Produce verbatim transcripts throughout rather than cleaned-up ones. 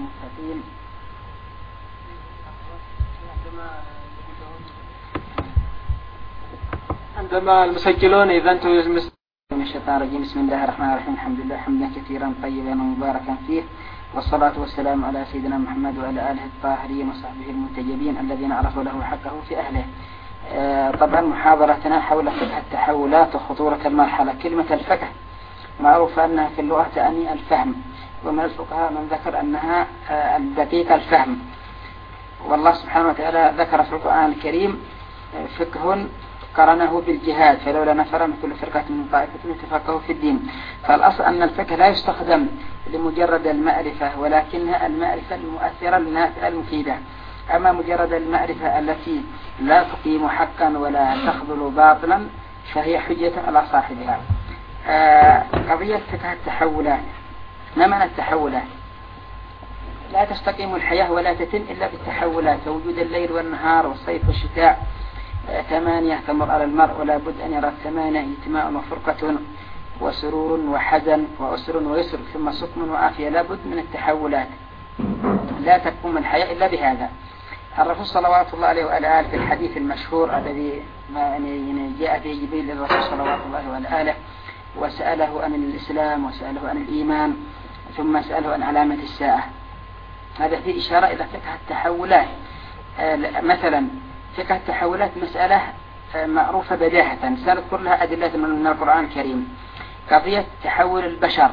المستقيم. عندما المسجلون إذا أنتم من الشيطان الرجيم. بسم الله الرحمن الرحيم. الحمد لله حمدا كثيرا طيبا مباركا فيه، والصلاة والسلام على سيدنا محمد وعلى آله الطاهرين وصحبه المنتجبين الذين عرفوا له حقه في أهله. آه طبعا محاضرتنا حول فقه التحولات وخطورة المرحلة. كلمة الفقه معروف أنها في اللغة تعني الفهم، ومن الفقهاء من ذكر أنها آه دقيق الفهم. والله سبحانه وتعالى ذكر في القرآن الكريم فقه قرنه بالجهاد، فلولا نفر من كل فرقة من طائفة يتفقهوا في الدين. فالأصل أن الفقه لا يستخدم لمجرد المعرفة، ولكنها المعرفة المؤثرة النافعة المفيدة. أما مجرد المعرفة التي لا تقيم حقا ولا تخذل باطلا فهي حجة على صاحبها. آه قضية فقه التحولات. ما معنى التحولات؟ لا تستقيم الحياة ولا تتم إلا بالتحولات، وجود الليل والنهار والصيف والشتاء ثمانية تمر على المرء، ولا بد أن يرى الثمانية اجتماع وفرقة وسرور وحزن وأسر ويسر ثم سقم وعافية. لا بد من التحولات، لا تقوم الحياة إلا بهذا. الرسول صلوات الله عليه وعلى آله في الحديث المشهور الذي يعني جاء به جبريل للرسول صلوات الله وعلى آله وسأله عن الإسلام وسأله عن الإيمان ثم سأله عن علامة الساعة. هذا فيه إشارة إلى فقه التحولات. مثلا فقه التحولات مسألة معروفة بداهة، سنذكر لها أدلة من القرآن الكريم. قضية تحول البشر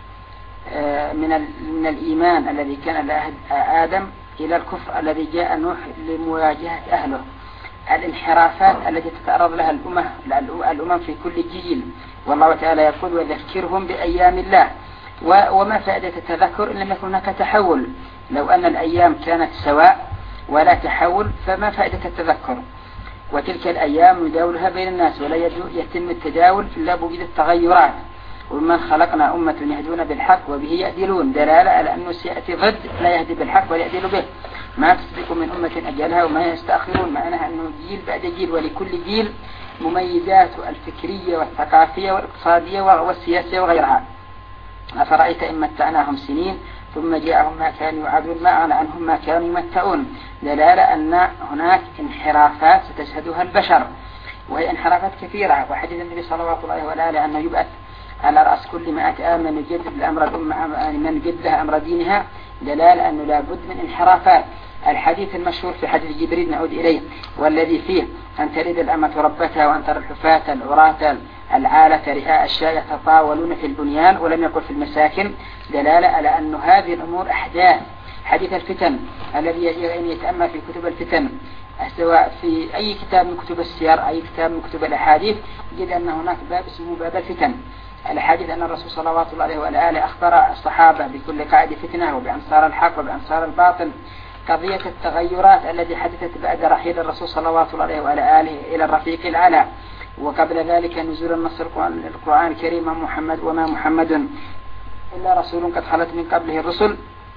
من من الإيمان الذي كان لعهد آدم إلى الكفر الذي جاء نوح لمواجهة أهله. الانحرافات التي تتعرض لها الأمم الأمم في كل جيل، والله تعالى يقول وذكرهم بأيام الله. وما فائدة التذكر إن لم يكن هناك تحول؟ لو أن الأيام كانت سواء ولا تحول فما فائدة التذكر؟ وتلك الأيام نداولها بين الناس ولا يتم التداول إلا بوجود التغيرات. ومن خلقنا أمة يهدون بالحق وبه يعدلون، دلالة على أنه سيأتي ضد لا يهدي بالحق ولا يعدل به. ما تسبق من أمة أجلها وما يستأخرون، معناها أنه جيل بعد جيل، ولكل جيل مميزاته الفكرية والثقافية والاقتصادية والسياسية وغيرها. أفرأيت إن متعناهم سنين ثم جاءهم ما كانوا يوعدون ما أغنى عنهم ما كانوا يمتعون، دلالة أن هناك انحرافات ستشهدها البشر، وهي انحرافات كثيرة. وحديث النبي صلى الله عليه وآله أنه يبعث على رأس كل مئة آم من يجدد الأمر الأمة من جد لها أمر دينها، دلالة أنه لا بد من انحرافات. الحديث المشهور في حديث جبريل نعود إليه، والذي فيه أن تلد الأمة ربتها وأن ترى الحفاة العراة العالة رئاء الشاة يتطاولون في البنيان ولم يقل في المساكن، دلالة على أن هذه الأمور أحداث. حديث الفتن الذي يجب أن يتأمل في كتب الفتن، سواء في أي كتاب من كتب السير أي كتاب من كتب الأحاديث، يجد أن هناك باب اسمه باب الفتن. الحديث أن الرسول صلى الله عليه وآله أخبر الصحابة بكل قاعدة فتنة وبأنصار الحق وبأنصار الباطل. قضية التغيرات التي حدثت بعد رحيل الرسول صلى الله عليه وآله إلى الرفيق الأعلى، وقبل ذلك نزول النص القرآن الكريم محمد وما محمد إلا رسول قد خلت من قبله الرسل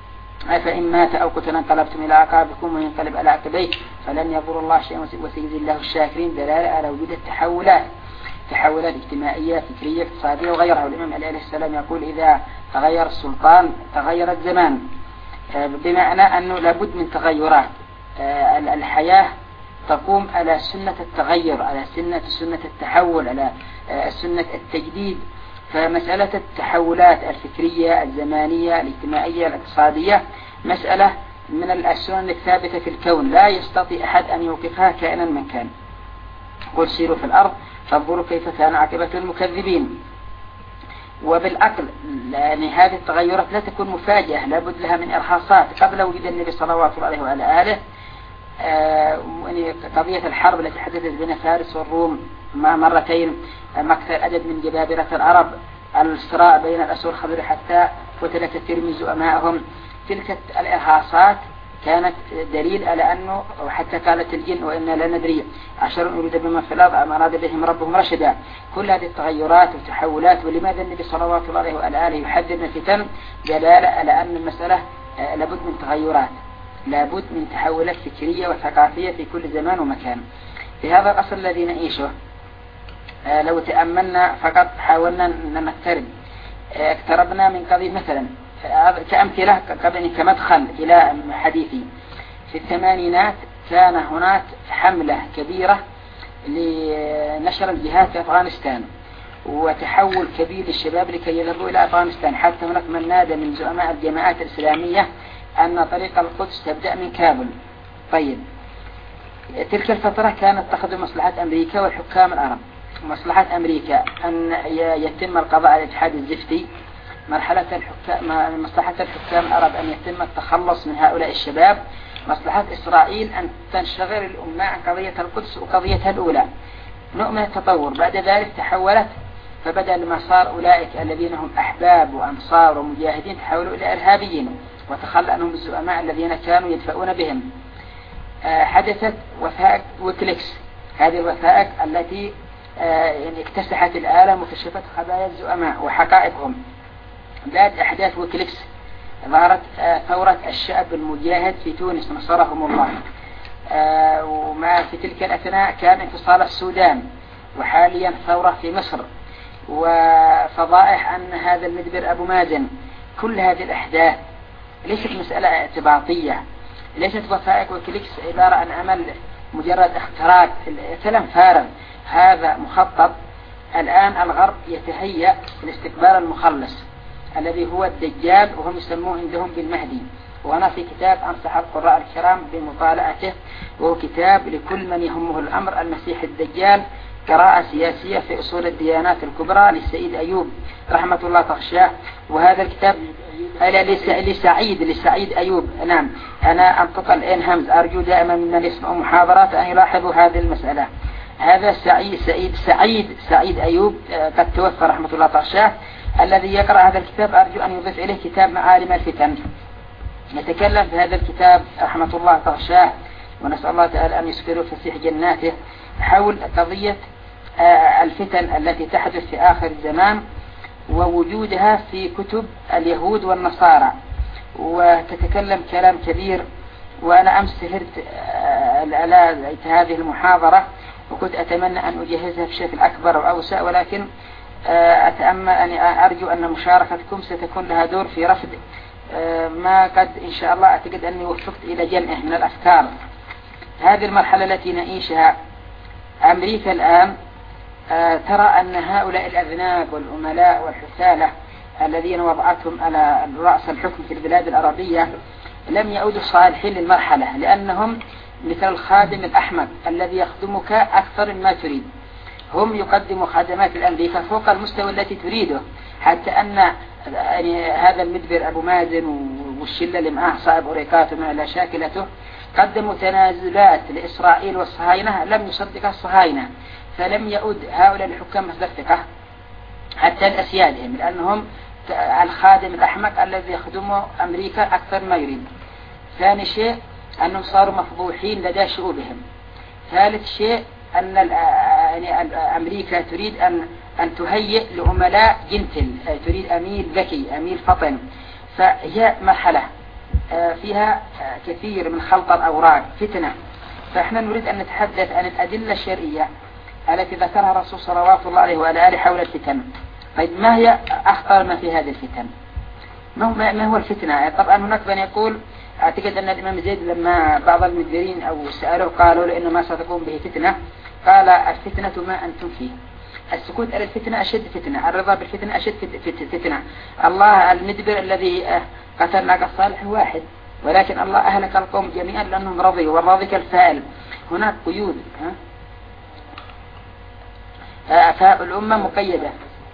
فإن مات أو قتل انقلبتم إلى عقابكم وينقلب على عقبيه فلن يضر الله شيئا وسيجزي الله الشاكرين، دلالة على وجود التحولات، تحولات اجتماعية فكرية اقتصادية وغيرها. والإمام عليه السلام يقول إذا تغير السلطان تغير الزمان، بمعنى أنه لابد من تغيرات. الحياة تقوم على سنة التغير، على سنة سنة التحول، على سنة التجديد. فمسألة التحولات الفكرية الزمانية الاجتماعية الاقتصادية مسألة من السنن الثابتة في الكون، لا يستطيع أحد أن يوقفها كائنا من كان. قل سيروا في الأرض فانظروا كيف كان عاقبة المكذبين. وبالعقل يعني هذه التغيرات لا تكون مفاجئة، لابد لها من إرهاصات. قبل وجود النبي صلى الله عليه وعلى آله آه قضية الحرب التي حدثت بين فارس والروم مرتين، مقتل عدد من جبابرة العرب، الصراع بين الأسود والخضر حتى قتل كثير من زعمائهم. تلك الإرهاصات كانت دليل على أنه وحتى قالت الجن وإنا لا ندري عشر أريد بما في الأرض أم أراد بهم ربهم رشدا. كل هذه التغيرات والتحولات. ولماذا النبي صلى الله عليه وآله يحذر من الفتن؟ دلالة على أن المسألة لابد من تغيرات، لابد من تحولات فكرية وثقافية في كل زمان ومكان. في هذا الأصل الذي نعيشه لو تأملنا فقط حاولنا أن نقترب اقتربنا من قضية مثلا كأمثلة كمدخل إلى حديثي. في الثمانينات كان هناك حملة كبيرة لنشر الجهاد في أفغانستان، وتحول كبير للشباب لكي يذهبوا إلى أفغانستان، حتى هناك من نادى من زعماء الجماعات الإسلامية أن طريق القدس تبدأ من كابل. طيب، تلك الفترة كانت تخدم مصلحة أمريكا والحكام العرب. مصلحة أمريكا أن يتم القضاء على الاتحاد الزفتي، مرحلة الحكام مصلحة الحكام العرب أن يتم التخلص من هؤلاء الشباب، مصلحة إسرائيل أن تنشغل الأمة عن قضية القدس وقضيتها الأولى. نوع من التطور. بعد ذلك تحولت، فبدل ما صار أولئك الذين هم أحباب وأنصار ومجاهدين تحولوا إلى إرهابيين، وتخلى عنهم الزعماء الذين كانوا يدفعون بهم. حدثت وثائق ويكيليكس، هذه الوثائق التي يعني اكتسحت العالم وكشفت خبايا الزعماء وحقائقهم. بعد أحداث ويكيليكس ظهرت ثورة الشعب المجاهد في تونس نصرهم الله، وما في تلك الأثناء كان انفصال السودان، وحاليا ثورة في مصر، وفضائح أن هذا المدبر أبو مازن. كل هذه الأحداث ليست مسألة اعتباطية، ليست وثائق ويكيليكس عبارة عن عمل مجرد اختراق، كلام فارغ. هذا مخطط. الآن الغرب يتهيأ لاستقبال المخلص الذي هو الدجال، وهم يسموه عندهم بالمهدي. وأنا في كتاب أنصح القراء الكرام بمطالعته، وهو كتاب لكل من يهمه الأمر، المسيح الدجال، قراءة سياسية في أصول الديانات الكبرى للسيد أيوب رحمة الله تغشاه. وهذا الكتاب لسعيد لسعيد أيوب. نعم، أنا أنطق الآن همز، أرجو دائما من يسمع محاضرات أن يلاحظوا هذه المسألة. هذا سعيد سعيد سعيد سعيد أيوب قد توفى رحمة الله تغشاه. الذي يقرأ هذا الكتاب أرجو أن يضيف إليه كتاب معالم الفتن. نتكلم في هذا الكتاب رحمة الله تغشاه، ونسأل الله تعالى أن يسكره فسيح جناته، حول قضية الفتن التي تحدث في آخر الزمان ووجودها في كتب اليهود والنصارى، وتتكلم كلام كبير. وأنا أمس سهرت على هذه المحاضرة، وكنت أتمنى أن أجهزها بشكل أكبر وأوسع، ولكن أتأمل أن أرجو أن مشاركتكم ستكون لها دور في رفض ما قد إن شاء الله أعتقد أني وفقت إلى جمعه من الأفكار. هذه المرحلة التي نعيشها أمريكا الآن ترى أن هؤلاء الأذناب والأملاء والحثالة الذين وضعتهم على رأس الحكم في البلاد العربية لم يعودوا صالحين للمرحلة، لأنهم مثل الخادم الأحمق الذي يخدمك أكثر مما تريد. هم يقدموا خدمات لأمريكا فوق المستوى التي تريده، حتى أن يعني هذا المدبر أبو مازن والشلة اللي معه صاحب أوريكات وما إلى شاكلته قدموا تنازلات لإسرائيل والصهاينة لم يصدقها الصهاينة، فلم يعود هؤلاء الحكام مصدر ثقة حتى لأسيادهم، لأنهم الخادم الأحمق الذي يخدمه أمريكا أكثر ما يريد. ثاني شيء أنهم صاروا مفضوحين لدى شعوبهم. ثالث شيء أن يعني أمريكا تريد أن أن تهيئ لعملاء جنتل، تريد أمير ذكي أمير فطن. فهي مرحلة فيها كثير من خلط الأوراق فتنة. فإحنا نريد أن نتحدث عن الأدلة الشرعية التي ذكرها الرسول صلوات الله عليه وعلى آله حول الفتن. طيب، ما هي أخطر ما في هذه الفتن؟ ما هو الفتنة؟ طبعا هناك من يقول، أعتقد أن الإمام زيد لما بعض المدبرين أو سألوه قالوا له إنه ما ستقوم به فتنة، قال الفتنة ما أنتم فيه. السكوت على الفتنة أشد فتنة، الرضا بالفتنة أشد فتنة. الله المدبر الذي قتل ناقة صالح واحد، ولكن الله أهلك القوم جميعا لأنهم رضيوا، والراضي كالفاعل. هناك قيود، فالأمة مقيدة.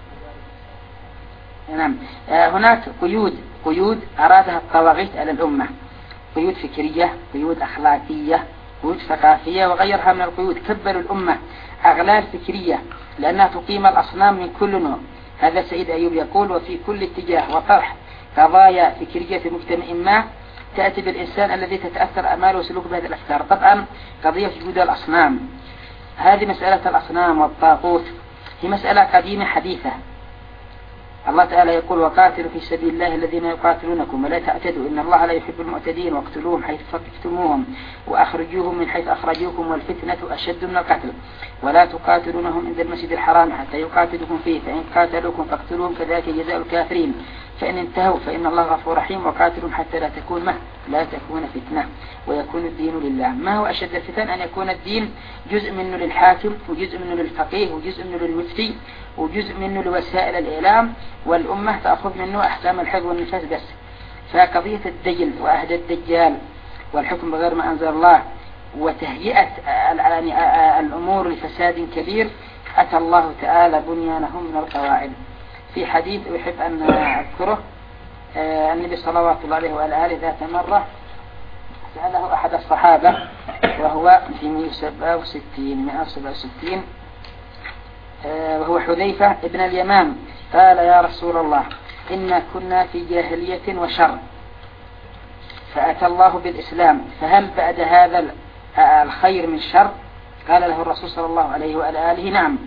نعم، هناك قيود قيود أرادها الطواغيت على الأمة، قيود فكرية، قيود أخلاقية، قيود ثقافية وغيرها من القيود. كبروا الأمة أغلال فكرية لأنها تقيم الأصنام من كل نوع. هذا سيد أيوب يقول: وفي كل اتجاه وطرح قضايا فكرية في مجتمع ما تأتي بالإنسان الذي تتأثر أماله وسلوك بهذه الأفكار. طبعا قضية وجود الأصنام، هذه مسألة الأصنام والطاغوت هي مسألة قديمة حديثة. الله تعالى يقول: وقاتلوا في سبيل الله الذين يقاتلونكم ولا تعتدوا إن الله لا يحب المعتدين واقتلوهم حيث ثقفتموهم وأخرجوهم من حيث أخرجوكم والفتنة أشد من القتل ولا تقاتلونهم عند المسجد الحرام حتى يقاتلوكم فيه فإن قاتلوكم فاقتلوهم كذلك جزاء الكافرين فإن انتهوا فإن الله غفور رحيم وقاتلهم حتى لا تكون مه لا تكون فتنة ويكون الدين لله. ما هو أشد الفتن؟ أن يكون الدين جزء منه للحاكم وجزء منه للفقيه وجزء منه للمفتي وجزء منه لوسائل الإعلام، والأمة تأخذ منه أحكام الحيض والنفاس بس. فقضية الدجل وأهد الدجال والحكم بغير ما أنزل الله وتهيئة الأمور لفساد كبير أتى الله تعالى بنيانهم من القواعد. في حديث أحب أن أذكره، النبي صلى الله عليه وآله ذات مرة سأله أحد الصحابة وهو في مئة وسبعة وستين وهو حذيفة ابن اليمان، قال يا رسول الله إنا كنا في جاهلية وشر فأتى الله بالإسلام فهل بعد هذا الخير من شر؟ قال له الرسول صلى الله عليه وآله نعم،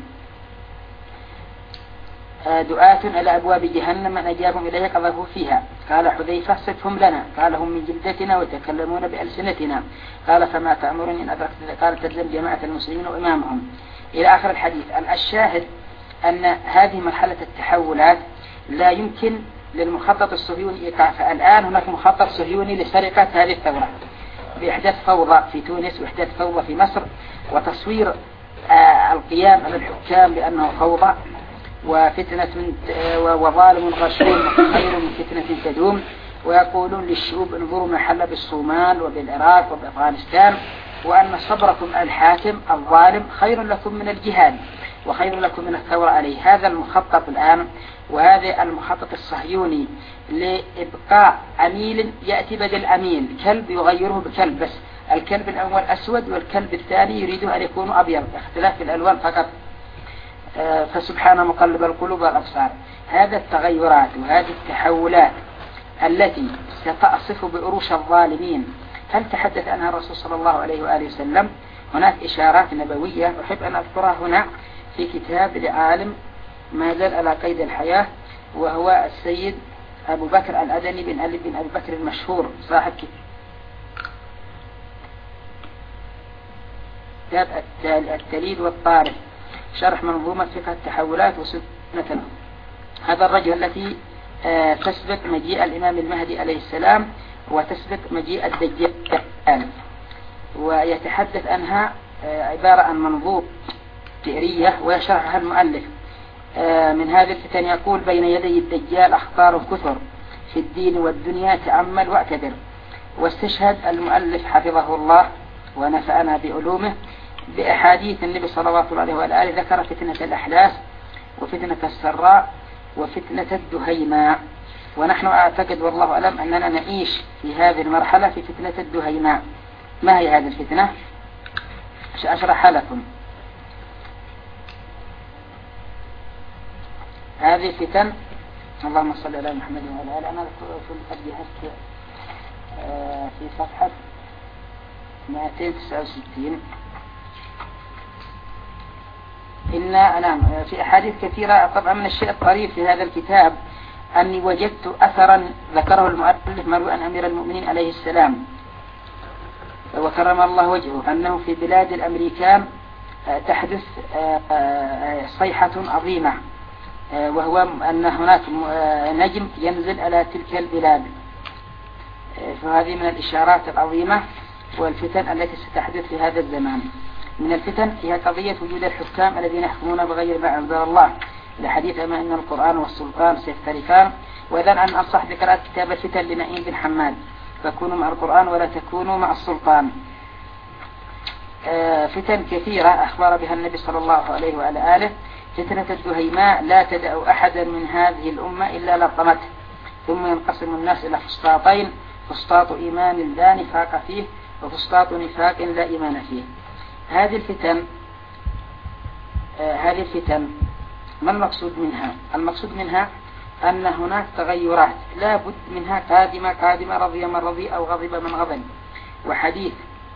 دعاة إلى أبواب جهنم من أجابهم إليه قذفوا فيها. قال حذيفة صفهم لنا. قال هم من جلدتنا ويتكلمون بألسنتنا. قال فما تأمرني إن أدركت؟ قال تلزم جماعة المسلمين وإمامهم إلى آخر الحديث. الشاهد أن هذه مرحلة التحولات لا يمكن للمخطط الصهيوني إيقافها. الآن هناك مخطط صهيوني لسرقة هذه الثورة بإحداث فوضى في تونس وإحداث فوضى في مصر وتصوير آه القيام على الحكام بأنه فوضى وفتنة وظالم غشوم خير من فتنة تدوم، ويقولون للشعوب انظروا ما حل بالصومال وبالعراق وبأفغانستان وأن صبركم الحاكم الظالم خير لكم من الجهاد وخير لكم من الثورة عليه. هذا المخطط الآن، وهذا المخطط الصهيوني لإبقاء أميل يأتي بدل أميل، كلب يغيره بكلب بس، الكلب الأول أسود والكلب الثاني يريده أن يكون أبيض، اختلاف الألوان فقط. فسبحان مقلب القلوب والأبصار. هذا التغيرات وهذه التحولات التي ستأصف بأروش الظالمين هل تحدث عنها الرسول صلى الله عليه وآله وسلم؟ هناك إشارات نبوية أحب أن أذكرها هنا في كتاب لعالم ما زال على قيد الحياة وهو السيد أبو بكر الأدني بن علي بن أبي بكر المشهور صاحب كتاب التليد والطارق شرح منظومة فقه التحولات وسنة. هذا الرجل التي تثبت مجيء الإمام المهدي عليه السلام وتثبت مجيء الدجال، ويتحدث عنها عبارة عن منظومة شعرية ويشرحها المؤلف. من هذه الفتن يقول بين يدي الدجال أخطار كثر في الدين والدنيا تأمل واعتبر. واستشهد المؤلف حفظه الله ونفعنا بعلومه بأحاديث النبي صلى الله عليه وآله ذكر فتنة الأحلاس وفتنة السراء وفتنة الدهيماء، ونحن أعتقد والله أعلم أننا نعيش في هذه المرحلة في فتنة الدهيماء. ما هي هذه الفتنة؟ سأشرح لكم. هذه فتن، اللهم صل على محمد وعلى آله. أنا قد جهزت في صفحة مئتين وتسعة وستين. إن أنا في أحاديث كثيرة. طبعا من الشيء الطريف في هذا الكتاب أني وجدت أثرا ذكره المؤلف مروي عن أمير المؤمنين عليه السلام وكرم الله وجهه أنه في بلاد الأمريكان تحدث صيحة عظيمة، وهو أن هناك نجم ينزل على تلك البلاد. فهذه من الإشارات العظيمة والفتن التي ستحدث في هذا الزمان. من الفتن هي قضية وجود الحكام الذين يحكمون بغير ما أنزل الله، لحديث ما إن القرآن والسلطان سيفترقان. وإذن أن أنصح بقراءة كتاب الفتن لنعيم بن حماد، فكونوا مع القرآن ولا تكونوا مع السلطان. فتن كثيرة أخبر بها النبي صلى الله عليه وعلى آله. فتنة الدهيماء لا تدع أحدا من هذه الأمة إلا لطمته، ثم ينقسم الناس إلى فسطاطين: فسطاط إيمان لا نفاق فيه وفسطاط نفاق لا إيمان فيه. هذه الفتن آه هذه الفتن ما المقصود منها؟ المقصود منها أن هناك تغيرات لا بد منها قادمة قادمة رضي من رضي أو غضب من غضب. وحديث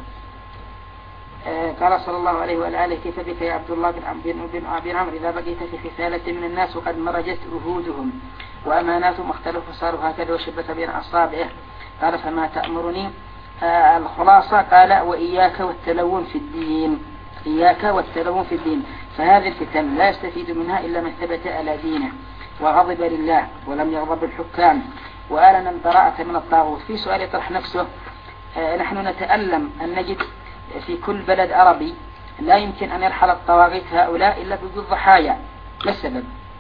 آه قال صلى الله عليه وآله: كيف بك يا عبد الله بن أبي عمرو إذا بقيت في خسالة من الناس وقد مرجت عهودهم وأماناتهم اختلفوا صاروا هكذا وشبت بين أصابعه. قال: فما تأمرني؟ آه الخلاصة قال: وإياك والتلون في الدين، إياك والتلون في الدين. فهذه الفتن لا يستفيد منها إلا من ثبت على دينه. وغضب لله ولم يغضب الحكام وأعلن البراءة من الطاغوت. في سؤال يطرح نفسه، نحن نتألم أن نجد في كل بلد عربي لا يمكن أن يرحل الطواغيت هؤلاء إلا بوجود ضحايا. ما السبب؟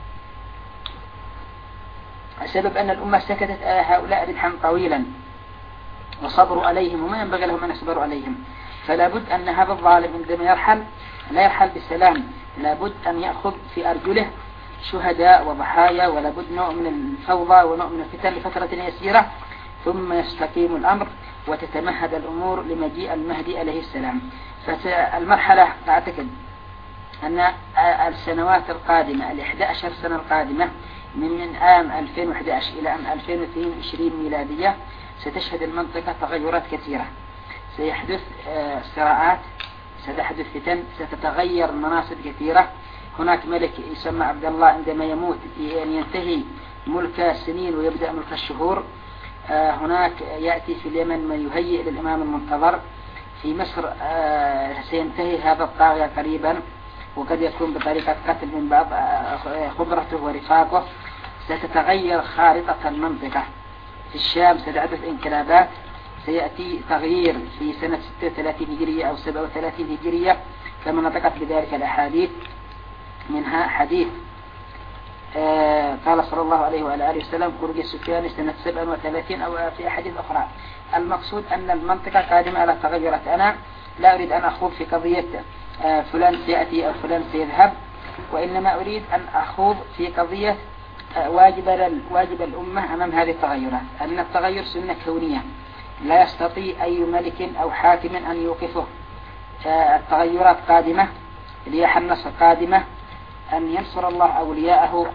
السبب أن الأمة سكتت هؤلاء ردحا طويلا وصبروا عليهم وما ينبغي لهم أن يصبروا عليهم. فلا بد أن هذا الظالم عندما يرحل لا يرحل بالسلام، لا بد أن يأخذ في أرجله شهداء وضحايا، ولا بد نوع من الفوضى ونوع من الفتن لفترة يسيرة، ثم يستقيم الأمر وتتمهد الأمور لمجيء المهدي عليه السلام. فالمرحلة أعتقد أن السنوات القادمة الإحدى عشر سنة القادمة من من عام ألفين وإحدى عشر إلى عام ألفين واثنين وعشرين ميلادية ستشهد المنطقة تغيرات كثيرة. سيحدث صراعات، ستحدث فتن، ستتغير مناصب كثيرة. هناك ملك يسمى عبد الله عندما يموت ينتهي ملك السنين ويبدأ ملك الشهور. هناك يأتي في اليمن من يهيئ للإمام المنتظر. في مصر سينتهي هذا الطاغية قريبا وقد يكون بطريقة قتل من بعض خبرته ورفاقه. ستتغير خارطة المنطقة. في الشام ستحدث انقلابات، سيأتي تغيير في سنة ستة وثلاثين هجرية أو سبعة وثلاثين هجرية كما نطقت بذلك الأحاديث. منها حديث آه قال صلى الله عليه وعلى آله وسلم خروج السفيان سنة سبعة وثلاثين أو في أحاديث أخرى. المقصود أن المنطقة قادمة على تغيرات. أنا لا أريد أن أخوض في قضية آه فلان سيأتي أو فلان سيذهب، وإنما أريد أن أخوض في قضية آه واجب, واجب الأمة أمام هذه التغيرات. أن التغير سنة كونية لا يستطيع أي ملك أو حاكم أن يوقفه. آه التغيرات قادمة، رياح النصر قادمة، أن ينصر الله أولياءه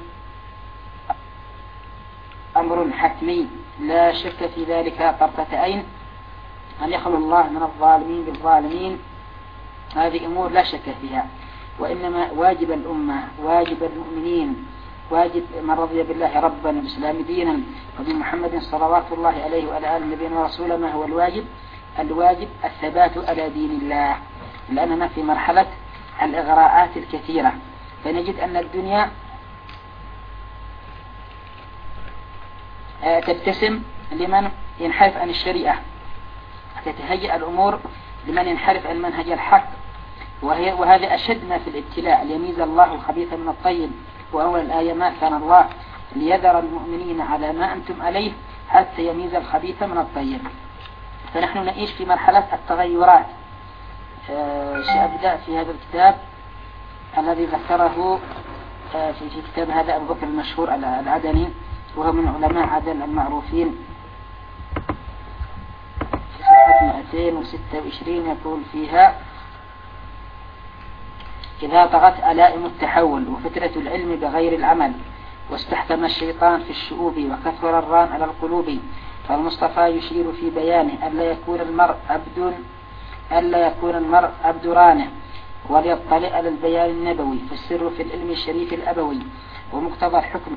أمر حتمي لا شك في ذلك طرفة عين. أن يخلو الله من الظالمين بالظالمين هذه أمور لا شك فيها، وإنما واجب الأمة، واجب المؤمنين، واجب من رضي بالله ربا وبالإسلام دينا وبمحمد صلوات الله عليه وعلى آله نبينا ورسوله. ما هو الواجب؟ الواجب الثبات على دين الله، لأننا في مرحلة الإغراءات الكثيرة. فنجد أن الدنيا تبتسم لمن ينحرف عن الشريعة، تتهيأ الأمور لمن ينحرف عن منهج الحق. وهي وهذا أشد ما في الابتلاء، ليميز الله الخبيث من الطيب. وأول الآية ما كان الله ليذر المؤمنين على ما أنتم عليه حتى يميز الخبيث من الطيب. فنحن نعيش في مرحلة التغيرات. سأبدأ في هذا الكتاب الذي ذكره في كتاب هذا أبو بكر المشهور العدني، وهو من علماء عدن المعروفين. في صفحة مئتين وستة وعشرين يقول فيها: إذا طغت ألائم التحول وفترة العلم بغير العمل واستحكم الشيطان في الشؤوب وكثر الران على القلوب، فالمصطفى يشير في بيانه ألا يكون المرء عبد ألا يكون المرء عبد رانه وليطلع على البيان النبوي، فالسر في العلم الشريف الأبوي. ومقتضى الحكم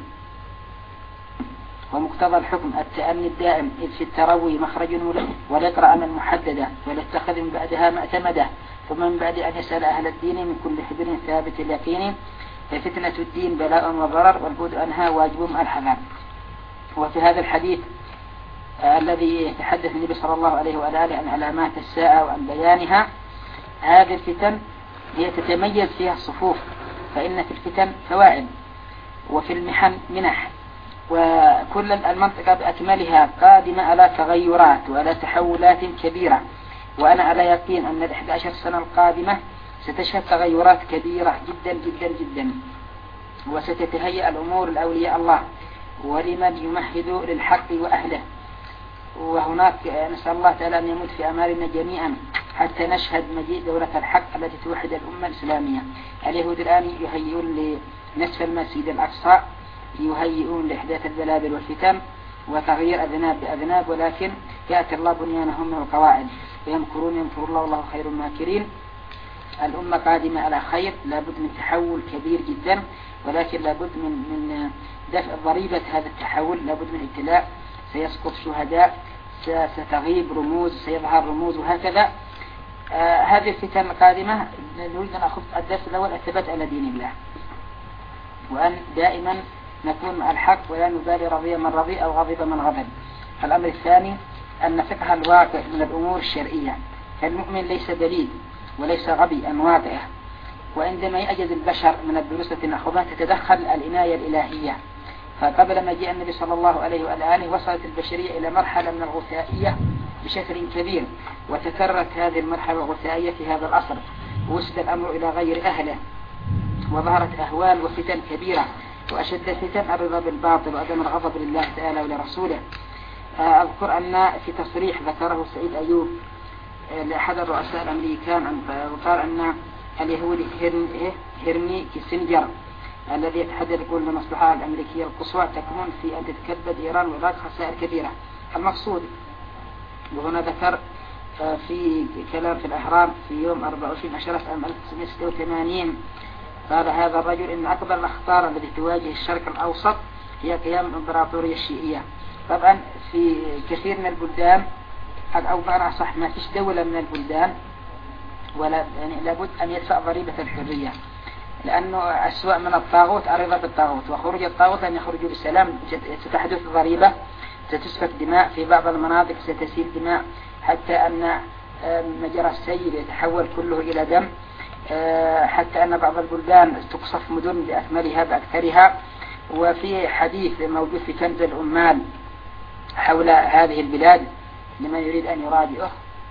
ومقتضى الحكم التأني الدائم، إذ في التروي مخرج وليقرأ من محددة وليتخذ من بعدها معتمدة، ثم من بعد أن يسأل أهل الدين من كل حبر ثابت اليقين. ففتنة الدين بلاء وضرر والبعد عنها واجب مع الحذر. وفي هذا الحديث آه الذي يتحدث النبي صلى الله عليه وعلى آله عن علامات الساعة وعن بيانها، هذه الفتن هي تتميز فيها الصفوف، فإن في الفتن فوائد وفي المحن منح، وكل المنطقة بأكملها قادمة على تغيرات وعلى تحولات كبيرة. وأنا على يقين أن الإحدى عشر سنة القادمة ستشهد تغيرات كبيرة جدا جدا جدا، وستتهيأ الأمور لأولياء الله ولمن يمهد للحق وأهله. وهناك نسأل الله تعالى أن يموت في أمالنا جميعا حتى نشهد مجيء دولة الحق التي توحد الأمة الإسلامية. اليهود الآن يهيئون لنسف المسجد الأقصى، يهيئون لإحداث البلابل والفتن وتغيير أذناب بأذناب، ولكن يأتي الله بنيانهم من القواعد ويمكرون يمكر الله والله خير الماكرين. الأمة قادمة على خير، لابد من تحول كبير جدا، ولكن لابد من من دفع ضريبة هذا التحول، لابد من ابتلاء، سيسقط شهداء، ستغيب رموز، سيظهر رموز، وهكذا. آه هذه الفتن القادمة نريد أن أخذ الدرس الأول الثبات على دين الله، وأن دائما نكون مع الحق ولا نبالي رضي من رضي أو غضب من غضب. الأمر الثاني أن فقه الواقع من الأمور الشرعية، فالمؤمن ليس دليل وليس غبيا واقعه، وعندما يعجز البشر من الدروس التي نأخذها تتدخل العناية الإلهية. فقبل مجيء النبي صلى الله عليه وآله وصلت البشرية إلى مرحلة من الغثائية بشكل كبير، وتكررت هذه المرحلة الغثائية في هذا العصر، ووسد الأمر إلى غير أهله، وظهرت أهوال وفتن كبيرة، وأشد الفتن الرضا بالباطل وعدم الغضب لله تعالى ولرسوله. أذكر أن في تصريح ذكره سعيد أيوب لأحد الرؤساء الأمريكان، وقال أن اليهودي هيرني كيسنجر الذي يتحدث يقول أن المصلحة الأمريكية القصوى تكمن في أن تتكبد إيران وإراق خسائر كبيرة. المقصود، وهنا ذكر في كلام في الأهرام في يوم أربعة وعشرين عشرة عام ألف وتسعمائة وستة وثمانين، قال هذا الرجل إن أكبر الأخطار التي تواجه الشرق الأوسط هي قيام الإمبراطورية الشيعية. طبعا في كثير من البلدان، أو بمعنى أصح ما فيش دولة من البلدان ولا يعني لابد أن يدفع ضريبة الحرية، لأنه أسوأ من الطاغوت الرضا بالطاغوت، وخروج الطاغوت أن يخرجوا بالسلام. ستحدث ضريبة، ستسفك دماء في بعض المناطق، ستسيل دماء حتى أن مجرى السيل يتحول كله إلى دم، حتى أن بعض البلدان تقصف مدن بأكملها بأكثرها. وفي حديث موجود في كنز الأمال حول هذه البلاد لمن يريد أن يراجعه.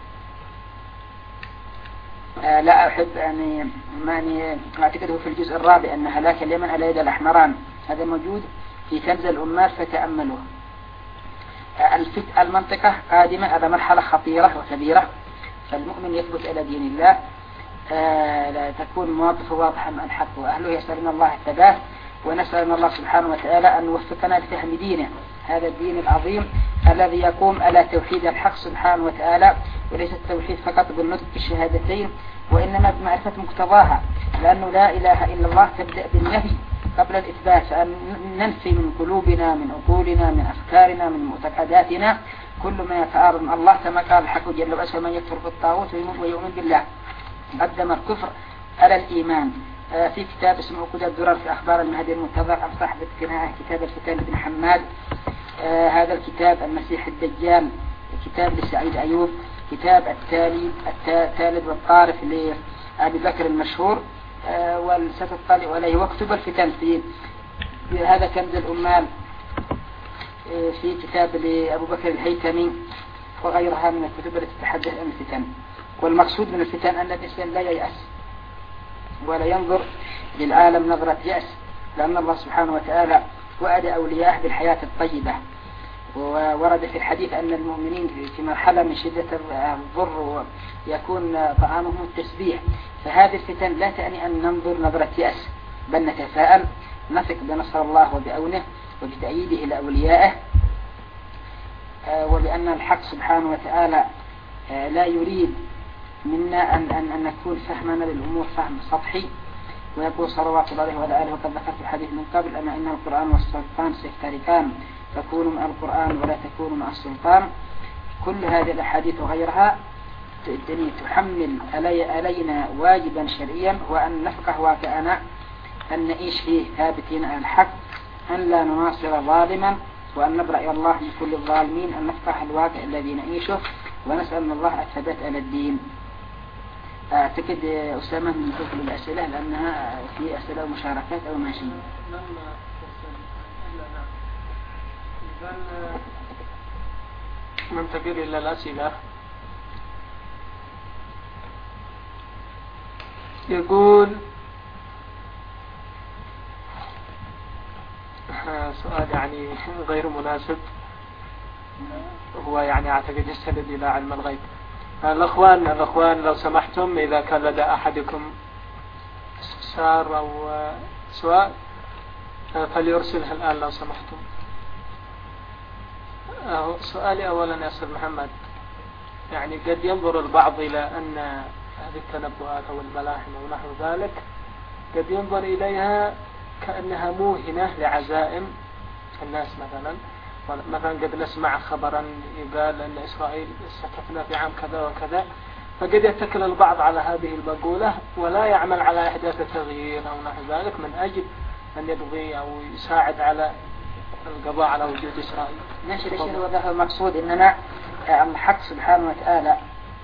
آه لا أحب أن يعني أعتقده في الجزء الرابع أن هلاك اليمن على يد الأحمران، هذا موجود في كنز الأمال فتأملوه. آه المنطقة قادمة على مرحلة خطيرة وكبيرة، فالمؤمن يثبت على دين الله، آه لا تكون مواقفه واضحة مع الحق وأهله. يسألون الله الثبات، ونسأل الله سبحانه وتعالى أن يوفقنا لفهم دينه، هذا الدين العظيم الذي يقوم على توحيد الحق سبحانه وتعالى، وليس التوحيد فقط بالنطق بالشهادتين وإنما بمعرفة مقتضاها، لأنه لا إله إلا الله تبدأ بالنهي قبل الإثبات، فأن ننفي من قلوبنا من عقولنا من أفكارنا من معتقداتنا كل ما يتعارض مع الله، كما قال الحق جل وعلا من يكفر بالطاغوت ويؤمن بالله قدم الكفر على الإيمان. في كتاب اسمه عقود الدرر في أخبار المهدي المنتظر عن صاحب القناعة كتاب الفتن بن حماد، آه هذا الكتاب المسيح الدجال كتاب لسعيد أيوب، كتاب التالي التالد والطارف لأبي بكر المشهور، آه وستطلع عليه. واكتب الفتن في هذا كنز الأمال، آه في كتاب لأبو بكر الهيثمي وغيرها من الكتب التي تتحدث عن الفتن. والمقصود من الفتن أن الإنسان لا ييأس ولا ينظر للعالم نظرة يأس، لأن الله سبحانه وتعالى وعد أولياءه بالحياة الطيبة. وورد في الحديث أن المؤمنين في مرحلة من شدة الضر يكون طعامهم التسبيح. فهذه الفتن لا تعني أن ننظر نظرة يأس، بل نتفاءل، نثق بنصر الله وبأونه وبتأييده لأوليائه، وبأن الحق سبحانه وتعالى لا يريد منا أن, أن, أن نكون فهمنا للأمور فهم سطحي. ويقول صلوات الله عليه وعلى آله، وقد ذكرت الحديث من قبل أما إن القرآن والسلطان سيفترقان فكونوا مع القرآن ولا تكونوا مع السلطان. كل هذه الأحاديث وغيرها تحمل علي علينا واجبا شرعيا، وأن نفقه واقعنا، أن نعيش فيه ثابتين على الحق، أن لا نناصر ظالما، وأن نبرأ إلى الله من كل الظالمين، أن نفقه الواقع الذي نعيشه، ونسأل من الله الثبات على الدين. أعتقد أسامة من تطلب الأسئلة لأنها في أسئلة ومشاركات أو ماشي. ننتقل إلى الأسئلة. يقول سؤال يعني غير مناسب، هو يعني أعتقد يستند إلى علم الغيب. الأخوان الأخوان لو سمحتم إذا كان لدى أحدكم استفسار أو سؤال فليرسله الآن لو سمحتم. سؤالي أولا يا أستاذ محمد، يعني قد ينظر البعض إلى أن هذه التنبؤات أو الملاحم أو نحو ذلك قد ينظر إليها كأنها موهنة لعزائم الناس. مثلا مثلا قد نسمع خبرا يقال أن إسرائيل ستفنى في عام كذا وكذا، فقد يتكل البعض على هذه المقولة ولا يعمل على إحداث تغيير أو نحو ذلك من أجل أن يبغي أو يساعد على القضاء على وجود إسرائيل. ماشي ليش هذا المقصود إننا الحق سبحانه وتعالى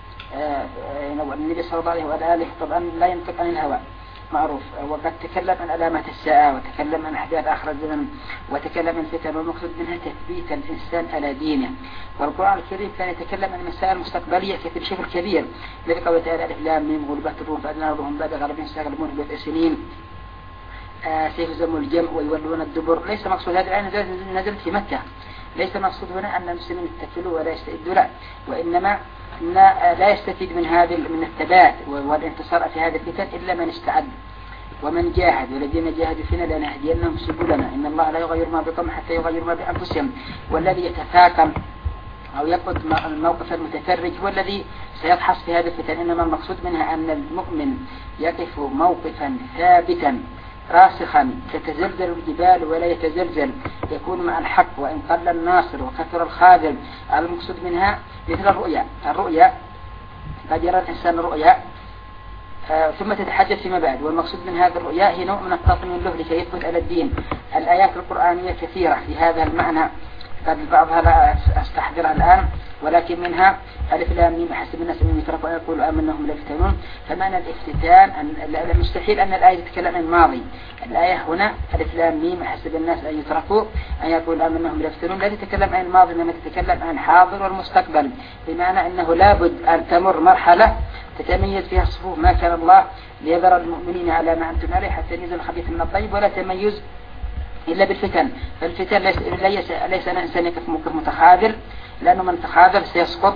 النبي صلى الله عليه وآله طبعا لا ينطق عن الهوى معروف، وقد تكلم عن علامات الساعة وتكلم عن أحداث آخر الزمن وتكلم عن الفتن، والمقصود منها تثبيت الإنسان على دينه. والقرآن الكريم كان يتكلم عن مسائل مستقبلية بشكل كبير، الذي قال تعالى ألف لام ميم غلبت الروم فأدناهم بعد غلبهم سيغلبون بضع سنين آه سيهزموا الجمع ويولون الدبر. ليس مقصود هذه الآية نزلت في مكة، ليس مقصود هنا أن المسلمين يتكلوا ولا يستعدوا لا، وإنما لا يستفيد من هذا من الثبات والانتصار في هذا الفتن إلا من استعد ومن جاهد، والذين جاهدوا فينا لنهدينهم سبلنا إن الله لا يغير ما بقوم حتى يغير ما بأنفسهم. والذي يتفاقم أو يقود الموقف المتفرج هو الذي سيضحص في هذه الفتن، إنما المقصود منها أن المؤمن يقف موقفا ثابتا راسخا تتزلزل الجبال ولا يتزلزل، يكون مع الحق وإن قل الناصر وكثر الخاذل. المقصود منها مثل الرؤيا، الرؤيا قد يرى الإنسان الرؤيا آه ثم تتحدث فيما بعد، والمقصود من هذه الرؤيا هي نوع من التطمين له لكي يثبت على الدين. الآيات القرآنية كثيرة في هذا المعنى، قد بعضها لا أستحضرها الآن، ولكن منها ألف لام ميم حسب الناس أن يتركوا يقولوا آمنهم لا يفتنون. فمعنى الافتتان أن المستحيل أن الآية تتكلم عن الماضي، الآية هنا ألف لام ميم حسب الناس أن يتركوا أن يقولوا آمنهم لا يفتنون لا تتكلم عن الماضي، إنما تتكلم عن الحاضر والمستقبل، بمعنى أنه لابد أن تمر مرحلة تتميز فيها الصفوف. ما كان الله ليذر المؤمنين على ما أنتم عليه حتى يميز الخبيث من الطيب، ولا تميز إلا بالفتن. فالفتن ليس, ليس, ليس الإنسان يقف موقف متخاذل، لأنه من تخاذل سيسقط